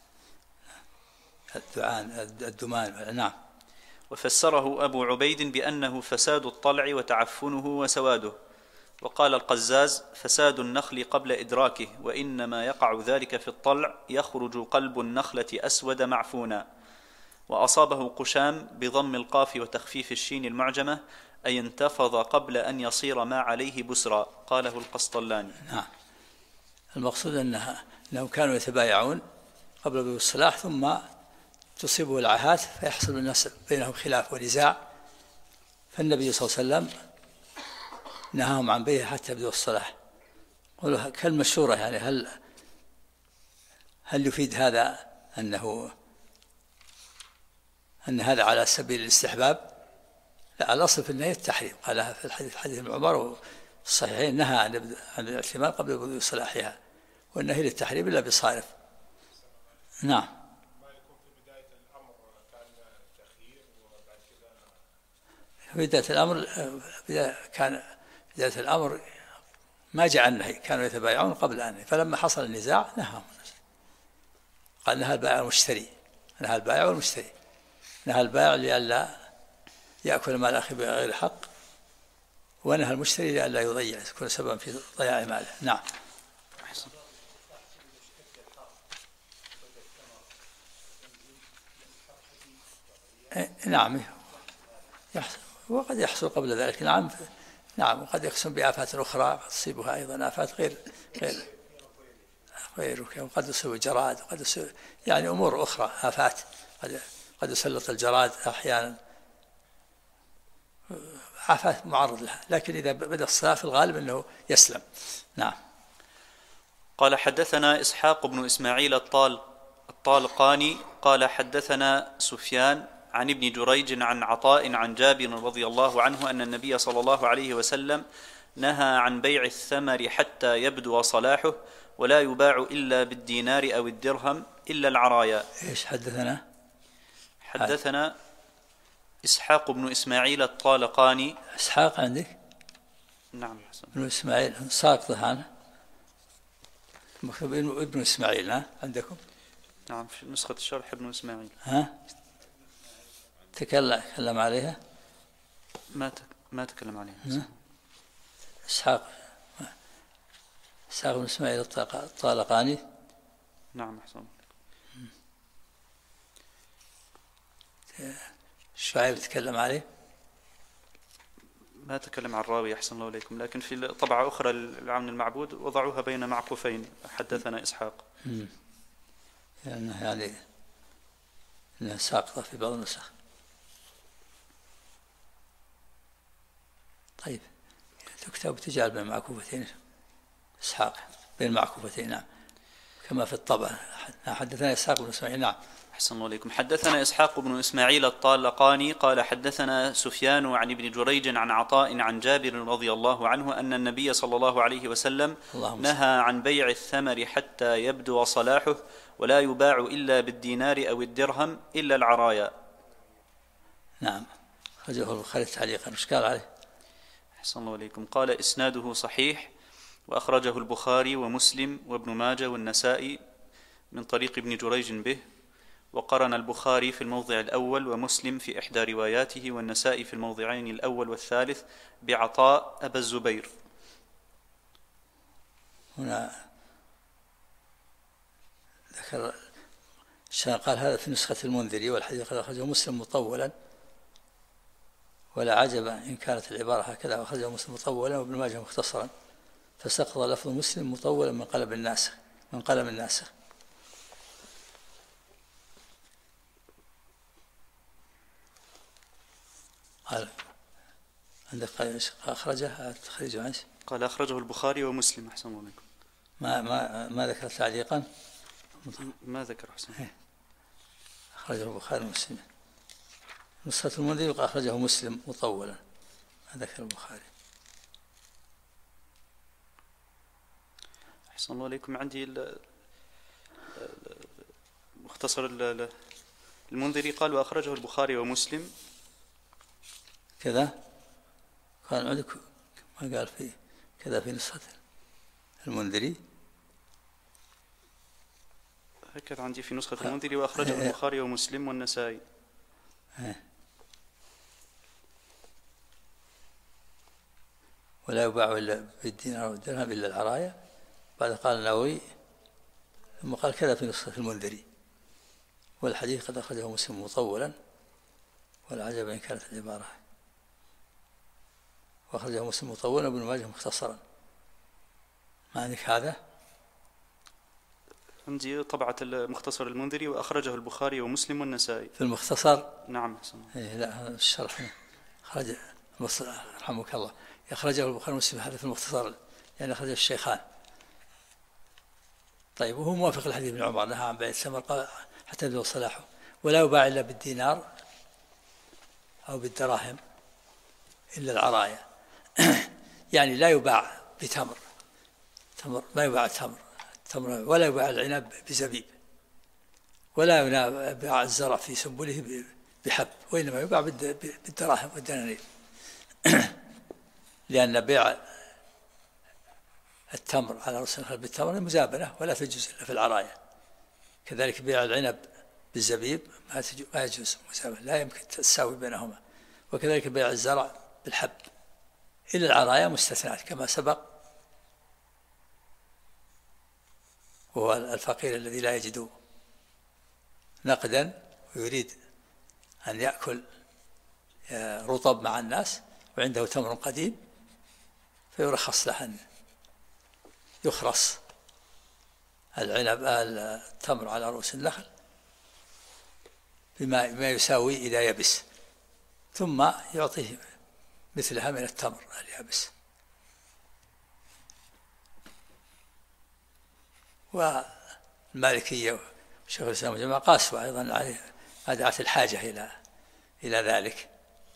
الدمان، نعم. وفسره أبو عبيد بأنه فساد الطلع وتعفنه وسواده. وقال القزاز: فساد النخل قبل إدراكه، وإنما يقع ذلك في الطلع، يخرج قلب النخلة أسود معفونا. وأصابه قشام بضم القاف وتخفيف الشين المعجمة، أي انتفض قبل أن يصير ما عليه بسرا، قاله القسطلاني. نعم. المقصود أنهم كانوا يتبايعون قبل بدء الصلاح، ثم تصيبه العاهات فيحصل الناس بينهم خلاف ونزاع، فالنبي صلى الله عليه وسلم نهاهم عن بيعه حتى يبدو الصلاح. كالمشورة، يعني هل يفيد هذا أن هذا على سبيل الاستحباب؟ لا، الأصل في النهي التحريم، قالها في حديث ابن عمر الصحيحين: نهى عن الاعتمار قبل بدء صلاحها، والنهي للتحريم إلا بصارف. نعم. ما يكون في بداية الأمر كان تخيير وبعد كذا بداية الأمر ما جاء النهي، كانوا يتبايعون قبل النهي، فلما حصل النزاع نهاهم. قال: نهى البائع والمشتري، نهى البائع والمشتري، نهى البائع لئلا يأكل مال أخيه بغير حق، ونهى المشتري لئلا يضيع، يكون سببا في ضياع ماله. نعم. نعم، وقد يحصل قبل ذلك. نعم، وقد يقسم بآفات أخرى تصيبها أيضا آفات غير وقد يصيب جراد، وقد يصيب يعني أمور أخرى، آفات قد يسلط الجراد أحيانا، آفات معرض لها، لكن إذا بدأ الصلاة في الغالب أنه يسلم. نعم. قال: حدثنا إسحاق بن إسماعيل الطالقاني قال حدثنا سفيان عن ابن جريج عن عطاء عن جابر رضي الله عنه أن النبي صلى الله عليه وسلم نهى عن بيع الثمر حتى يبدو صلاحه، ولا يباع إلا بالدينار أو الدرهم إلا العرايا. إيش حدثنا إسحاق بن إسماعيل الطالقاني. إسحاق عندك؟ نعم. ابن إسماعيل ساقطه هنا، مكتوب ابن إسماعيل عندكم؟ نعم، في نسخة الشرح ابن إسماعيل. تكلم عليها؟ ما تكلم عليها. إسحاق بن إسماعيل الطالقاني. نعم، أحسن. شعيب تكلم عليه؟ ما تكلم عن الراوي أحسن الله إليكم، لكن في طبعة أخرى للعون المعبود وضعوها بين معكوفين: حدثنا إسحاق. يعني إنها ساقطة في بعض النسخ. طيب، تكتب تجعل بين معكوفتين إسحاق بين معكوفتين. نعم، كما في الطبع. حدثنا إسحاق بن إسماعيل. نعم، أحسن الله إليكم. حدثنا إسحاق بن إسماعيل الطالقاني قال حدثنا سفيان عن ابن جريج عن عطاء عن جابر رضي الله عنه أن النبي صلى الله عليه وسلم نهى عن بيع الثمر حتى يبدو صلاحه، ولا يباع إلا بالدينار أو الدرهم إلا العرايا. نعم، أخرجه البخاري تعليقا. ايش قال عليه؟ أحسن الله إليكم. قال: إسناده صحيح، وأخرجه البخاري ومسلم وابن ماجه والنسائي من طريق ابن جريج به، وقرن البخاري في الموضع الأول ومسلم في إحدى رواياته والنسائي في الموضعين الأول والثالث بعطاء أبا الزبير. هنا ذكر قال هذا في نسخة المنذري، والحديث قد أخرجه مسلم مطولا، ولا عجب إن كانت العبارة هكذا، أخرجه مسلم مطولا وابن ماجه مختصرا، فسقط لفظ مسلم مطولا من قلم الناسخ. قال عندك أخرجه تخريج عنه؟ قال: أخرجه البخاري ومسلم. أحسن الله عليكم. ما ذكر تعليقا؟ ما ذكر. أحسن. أخرجه البخاري ومسلم. نسخة المنذر أخرجه مسلم مطولا، ما ذكر البخاري. أحسن الله عليكم. عندي مختصر المنذري قال: وأخرجه البخاري ومسلم كذا. كان عندك ما قال فيه كذا في نسخة المنذري. هكذا عندي في نسخة المنذري وأخرجه البخاري ومسلم والنسائي. ولا يباع إلا بالدينار والدرهم إلا العرايا. بعد قال النووي ثم قال كذا في نسخة المنذري، والحديث قد أخرجه مسلم مطولا والعجب إن كانت العبارة، وأخرجه مسلم مطولا وابن ماجه مختصرا. ما عندك هذا؟ عندي طبعة المختصر المنذري وأخرجه البخاري ومسلم والنسائي. في المختصر؟ نعم. إيه لا الشرح خرج رحمك الله، أخرجه البخاري ومسلم هذا في المختصر يعني أخرجه الشيخان. طيب وهو موافق الحديث ابن عمر نهى عن بيع الثمر حتى يبدو صلاحه، ولا يباع إلا بالدينار أو بالدراهم إلا العرايا. يعني لا يباع بتمر، ما يباع التمر ولا يباع العنب بزبيب، ولا يباع الزرع في سنبله بحب، وإنما يباع بالدراهم والدنانير. لأن بيع التمر على رؤوس النخل بالتمر مزابنة ولا تجوز إلا في العرايا. كذلك بيع العنب بالزبيب ما يجوز مزابنة، لا يمكن تساوي بينهما. وكذلك بيع الزرع بالحب إلا العرايا مستثنات كما سبق. وهو الفقير الذي لا يجد نقدا ويريد أن يأكل رطب مع الناس وعنده تمر قديم، فيرخص له أن يخرص التمر على رؤوس النخل بما يساوي إذا يبس، ثم يعطيه مثلها من التمر اليابس. والمالكية وشيخ الإسلام والجماعة قاسوا أيضا عليه ما دعت الحاجة إلى ذلك،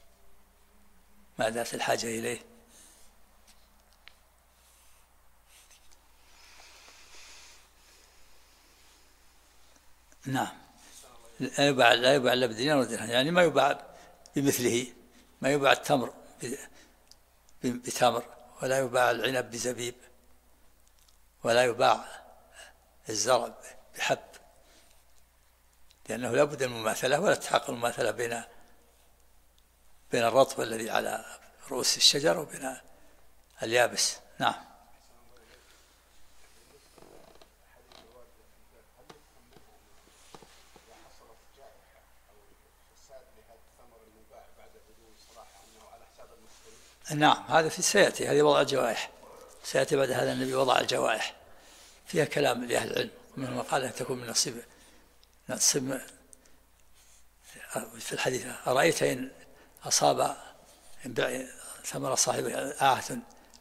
ما دعت الحاجة إليه. نعم. لا يباع إلا بالدينار والدرهم، يعني ما يباع بمثله، ما يباع التمر بتمر، ولا يباع العنب بزبيب، ولا يباع الزرع بحب، لأنه لا بد من المماثلة، ولا تحقق المماثلة بين الرطب الذي على رؤوس الشجر وبين اليابس. نعم. نعم هذا سيأتي، هذه وضع الجوائح، سيأتي بعد هذا النبي وضع الجوائح فيها كلام لأهل العلم، منهم قال أن تكون من نصيب في الحديث أرأيت إن أصاب ثمر صاحبه عاهة،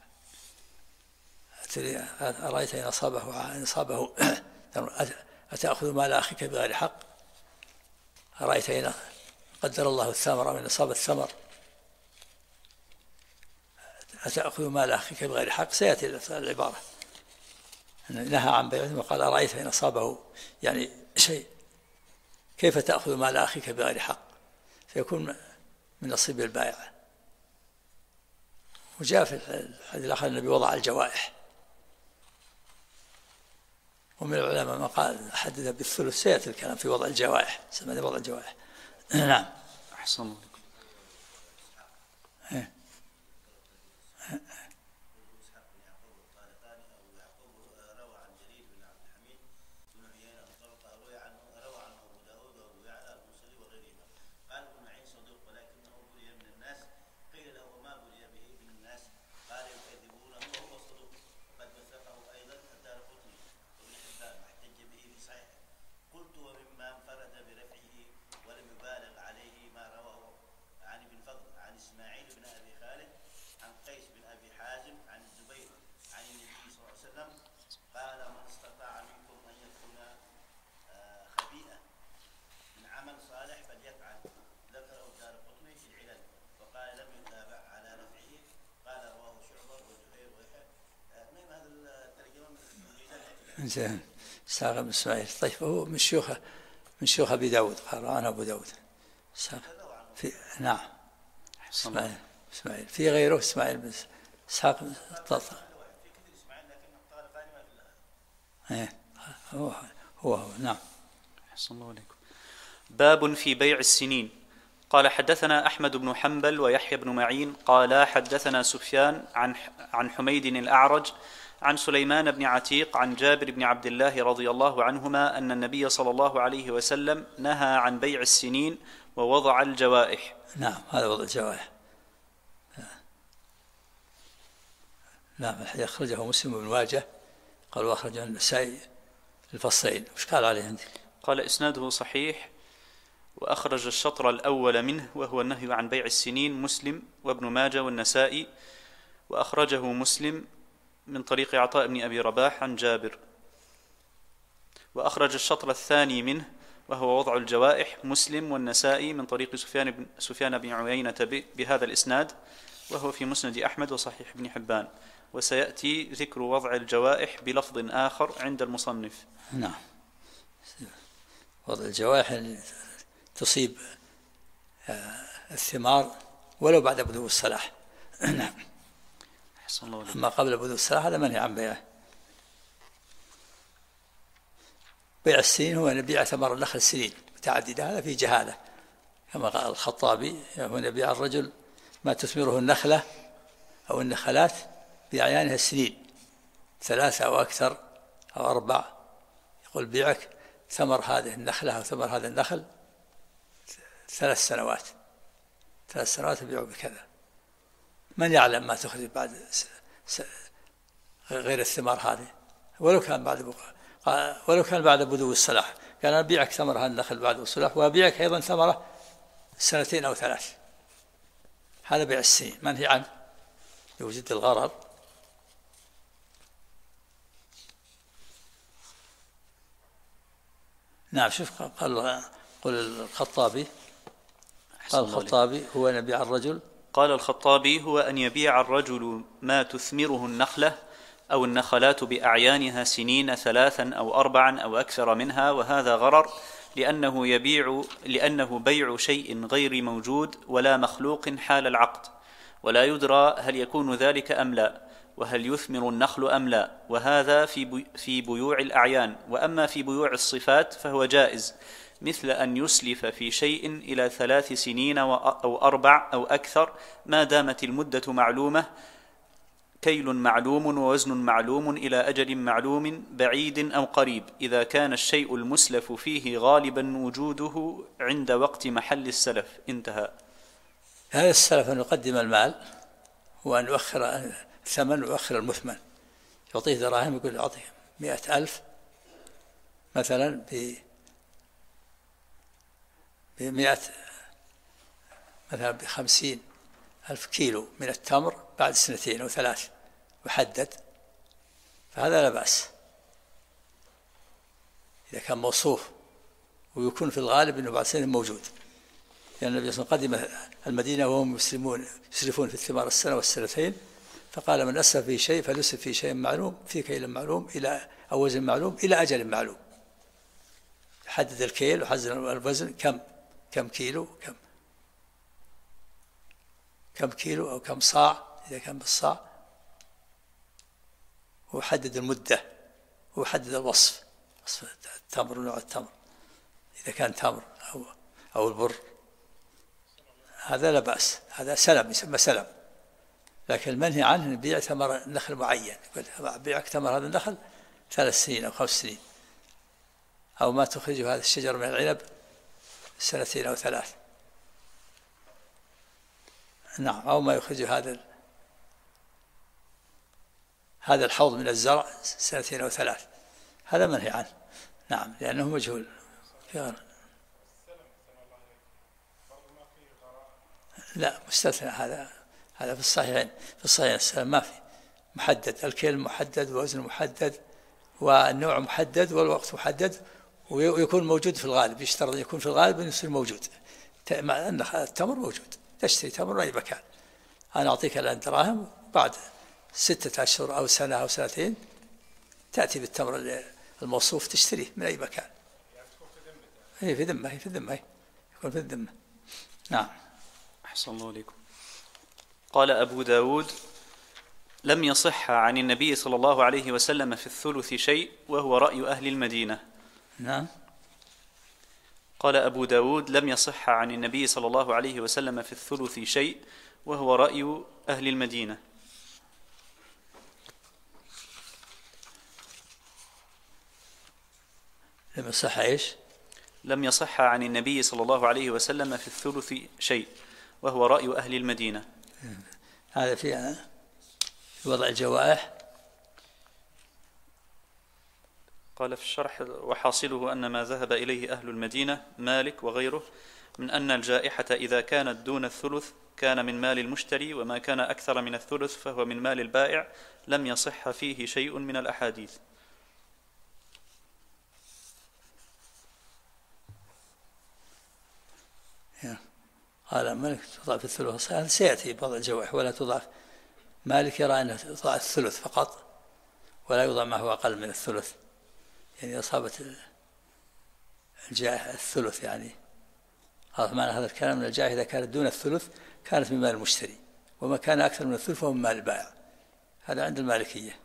أرأيت إن أصابه أتأخذ مال أخيك بغير حق، أرأيت إن قدر الله الثمر وإن أصاب الثمر أتأخذ مال أخيك بغير حق. سيأتي العبارة نهى عن بيعه وقال أرأيت إن أصابه يعني شيء كيف تأخذ مال أخيك بغير حق، فيكون من نصيب البائع. وجاء في الحديث الآخر النبي وضع الجوائح، ومن العلماء من قال حدد بالثلث. سيأتي الكلام في وضع الجوائح، سمعنا وضع الجوائح. نعم. أحسن الله. زين. ساق بن إسماعيل. طيب هو من شيوخ أبي داود، قال أنا أبو داود. نعم. إسماعيل في غيره إسماعيل بن ساق هو نعم. أحسن الله عليكم. باب في بيع السنين. قال حدثنا أحمد بن حنبل ويحيى بن معين قال حدثنا سفيان عن حميد الأعرج عن سليمان بن عتيق عن جابر بن عبد الله رضي الله عنهما أن النبي صلى الله عليه وسلم نهى عن بيع السنين ووضع الجوائح. نعم، هذا وضع الجوائح. نعم، أخرجه مسلم بن ماجه قال وأخرجه النسائي الفصلين. وش قال عليه عندك؟ قال إسناده صحيح، وأخرج الشطر الأول منه وهو النهي عن بيع السنين مسلم وابن ماجه والنسائي، وأخرجه مسلم من طريق عطاء بن أبي رباح عن جابر. وأخرج الشطر الثاني منه وهو وضع الجوائح مسلم والنسائي من طريق سفيان بن عيينة بهذا الإسناد، وهو في مسند أحمد وصحيح ابن حبان. وسيأتي ذكر وضع الجوائح بلفظ آخر عند المصنف. نعم، وضع الجوائح تصيب الثمار ولو بعد بدو الصلاح. نعم. أما قبل بدو الصلاح هذا منهي عن بيعه. بيع السنين هو أن يبيع ثمر النخل السنين متعددة، هذا في جهالة، كما قال الخطابي هو أن يبيع الرجل ما تثمره النخلة أو النخلات بأعيانها السنين 3 أو أكثر أو 4. يقول بيعك ثمر هذه النخلة أو ثمر هذا النخل 3 سنوات، 3 سنوات يبيعه بكذا. من يعلم ما تخرج بعد غير الثمار هذه، ولو كان بعد بدو الصلاح. كان أنا أبيعك ثمر هذا النخل بعد الصلاح، وأبيعك أيضا ثمرة 2 أو 3. هذا بيع السنين منهي عنه لوجود الغرر. نعم. شوف قال الخطابي هو أن يبيع الرجل. قال الخطابي هو أن يبيع الرجل ما تثمره النخلة أو النخلات بأعيانها سنين 3 أو 4 أو أكثر منها، وهذا غرر لأنه بيع شيء غير موجود ولا مخلوق حال العقد، ولا يدرى هل يكون ذلك أم لا، وهل يثمر النخل أم لا، وهذا في بيوع الأعيان. وأما في بيوع الصفات فهو جائز، مثل أن يسلف في شيء إلى 3 سنين أو 4 أو أكثر، ما دامت المدة معلومة، كيل معلوم ووزن معلوم إلى أجل معلوم بعيد أو قريب، إذا كان الشيء المسلف فيه غالبا وجوده عند وقت محل السلف. انتهى. هذا السلف أن يقدم المال وأن يؤخر الثمن ويؤخر المثمن. يعطيه دراهم، يقول أعطيه 100,000 مثلا ب100 مثلا ب50,000 كيلو من التمر بعد 2 أو 3 يحدد، فهذا لا بأس إذا كان موصوف، ويكون في الغالب أنه بعد 2 موجود، لأن النبي صلى الله عليه وسلم قدم المدينة وهم يسرفون في الثمار 1 و2، فقال من أسرف في شيء فليسرف في شيء معلوم في كيل معلوم أو وزن معلوم إلى أجل معلوم. يحدد الكيل وحدد الوزن، كم كيلو، كم كيلو أو كم صاع إذا كان بالصاع، ويحدد المدة ويحدد الوصف، وصف التمر ونوع التمر إذا كان تمر أو البر، هذا لا بأس، هذا سلم يسمى سلم. لكن المنهي عنه أن يبيع ثمر النخل معين، يقول أبيعك ثمر هذا النخل 3 سنين أو 5 سنين، أو ما تخرجه هذا الشجر من العنب 2 أو 3. نعم. أو ما يخرجه هذا الحوض من الزرع 2 أو 3، هذا منهي عنه. نعم، لأنه مجهول. لا، مستثنى هذا في الصحيحين. السلام ما في محدد، الكيل محدد والوزن محدد والنوع محدد والوقت محدد، ويكون موجود في الغالب. يشترط أن يكون في الغالب أن يصير موجود. التمر موجود، تشتري تمر من أي مكان. أنا أعطيك الآن دراهم، بعد 6 أشهر أو سنة أو 2 تأتي بالتمر الموصوف تشتريه من أي مكان. هي في ذمة، يكون في الذمة. نعم. أحسن الله عليكم. قال أبو داود: لم يصح عن النبي صلى الله عليه وسلم في الثلث شيء وهو رأي أهل المدينة. نعم. قال أبو داود لم يصح عن النبي صلى الله عليه وسلم في الثلث شيء وهو رأي أهل المدينة. لم يصح إيش؟ لم يصح عن النبي صلى الله عليه وسلم في الثلث شيء وهو رأي أهل المدينة. هذا في وضع الجوائح. قال في الشرح وحاصله أن ما ذهب إليه أهل المدينة مالك وغيره من أن الجائحة إذا كانت دون الثلث كان من مال المشتري، وما كان أكثر من الثلث فهو من مال البائع، لم يصح فيه شيء من الأحاديث. قال مالك تضاف الثلث، هذا سيأتي بعض الجوائح ولا تضاف. مالك يرى أنه تضاف الثلث فقط ولا يوضع ما هو أقل من الثلث، يعني أصابت الجائحة الثلث، يعني هذا معنى هذا الكلام من الجائحة إذا كانت دون الثلث كانت من مال المشتري، وما كان أكثر من الثلث فهو من مال البائع. هذا عند المالكية.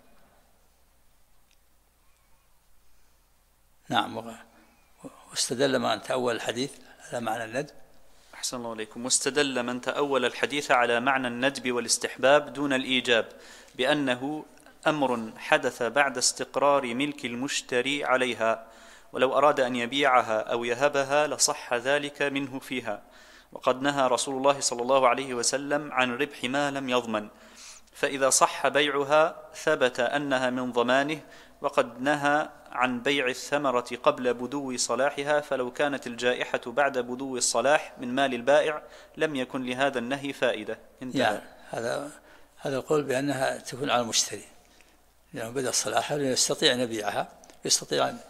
نعم. واستدل من تأول الحديث على معنى الندب. أحسن الله عليكم. واستدل من تأول الحديث على معنى الندب والاستحباب دون الإيجاب بأنه أمر حدث بعد استقرار ملك المشتري عليها، ولو أراد أن يبيعها أو يهبها لصح ذلك منه فيها، وقد نهى رسول الله صلى الله عليه وسلم عن ربح ما لم يضمن، فإذا صح بيعها ثبت أنها من ضمانه، وقد نهى عن بيع الثمرة قبل بدو صلاحها، فلو كانت الجائحة بعد بدو الصلاح من مال البائع لم يكن لهذا النهي فائدة. يعني هذا القول بأنها تكون على المشتري، لأنه بدأ الصلاح يستطيع أن يبيعها، يستطيع أن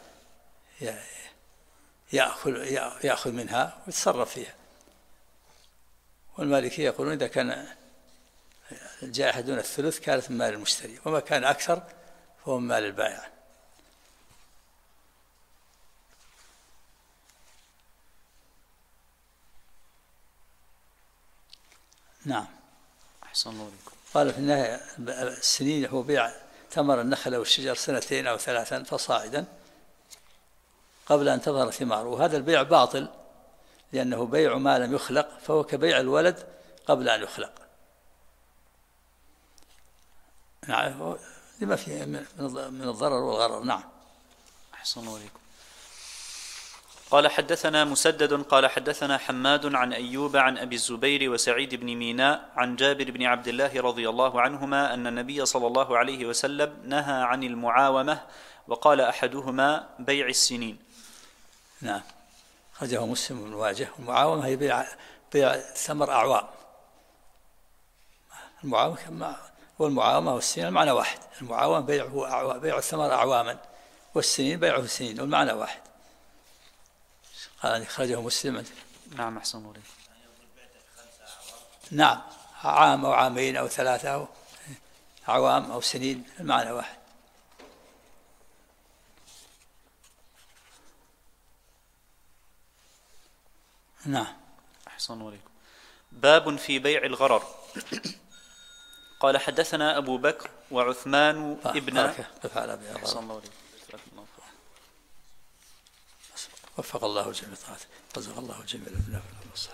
يأخذ منها ويتصرف فيها. والمالكية يقولون إذا كان الجائحة دون الثلث كانت من مال المشتري، وما كان أكثر فهو من مال البائع. نعم. أحسن الله عليكم. قال في النهاية السنين هو بيع ثمر النخل أو الشجر 2 أو 3 فصاعدا قبل أن تظهر ثماره، وهذا البيع باطل لأنه بيع ما لم يخلق، فهو كبيع الولد قبل أن يخلق. نعم، لما فيه من الضرر والغرر. نعم. أحسن الله عليكم. قال حدثنا مسدد قال حدثنا حماد عن أيوب عن أبي الزبير وسعيد بن ميناء عن جابر بن عبد الله رضي الله عنهما أن النبي صلى الله عليه وسلم نهى عن المعاومة، وقال أحدهما بيع السنين. نعم، خرجه مسلم بن واجه. المعاومة هي بيع ثمر أعوام. المعاومة والمعاومة والسنين المعنى واحد. المعاومة بيع الثمر أعواما، والسنين بيعه سنين، والمعنى واحد. قال خرجه مسلم. نعم. أحسن الله عليكم. نعم، عام أو عامين أو 3 أو أعوام أو سنين، المعنى واحد. نعم. أحسن الله عليكم. باب في بيع الغرر. قال حدثنا أبو بكر وعثمان ابن أحسن الله عليكم. وفق الله جميع طاعته، رزق الله جميع الأبناء والصالحين.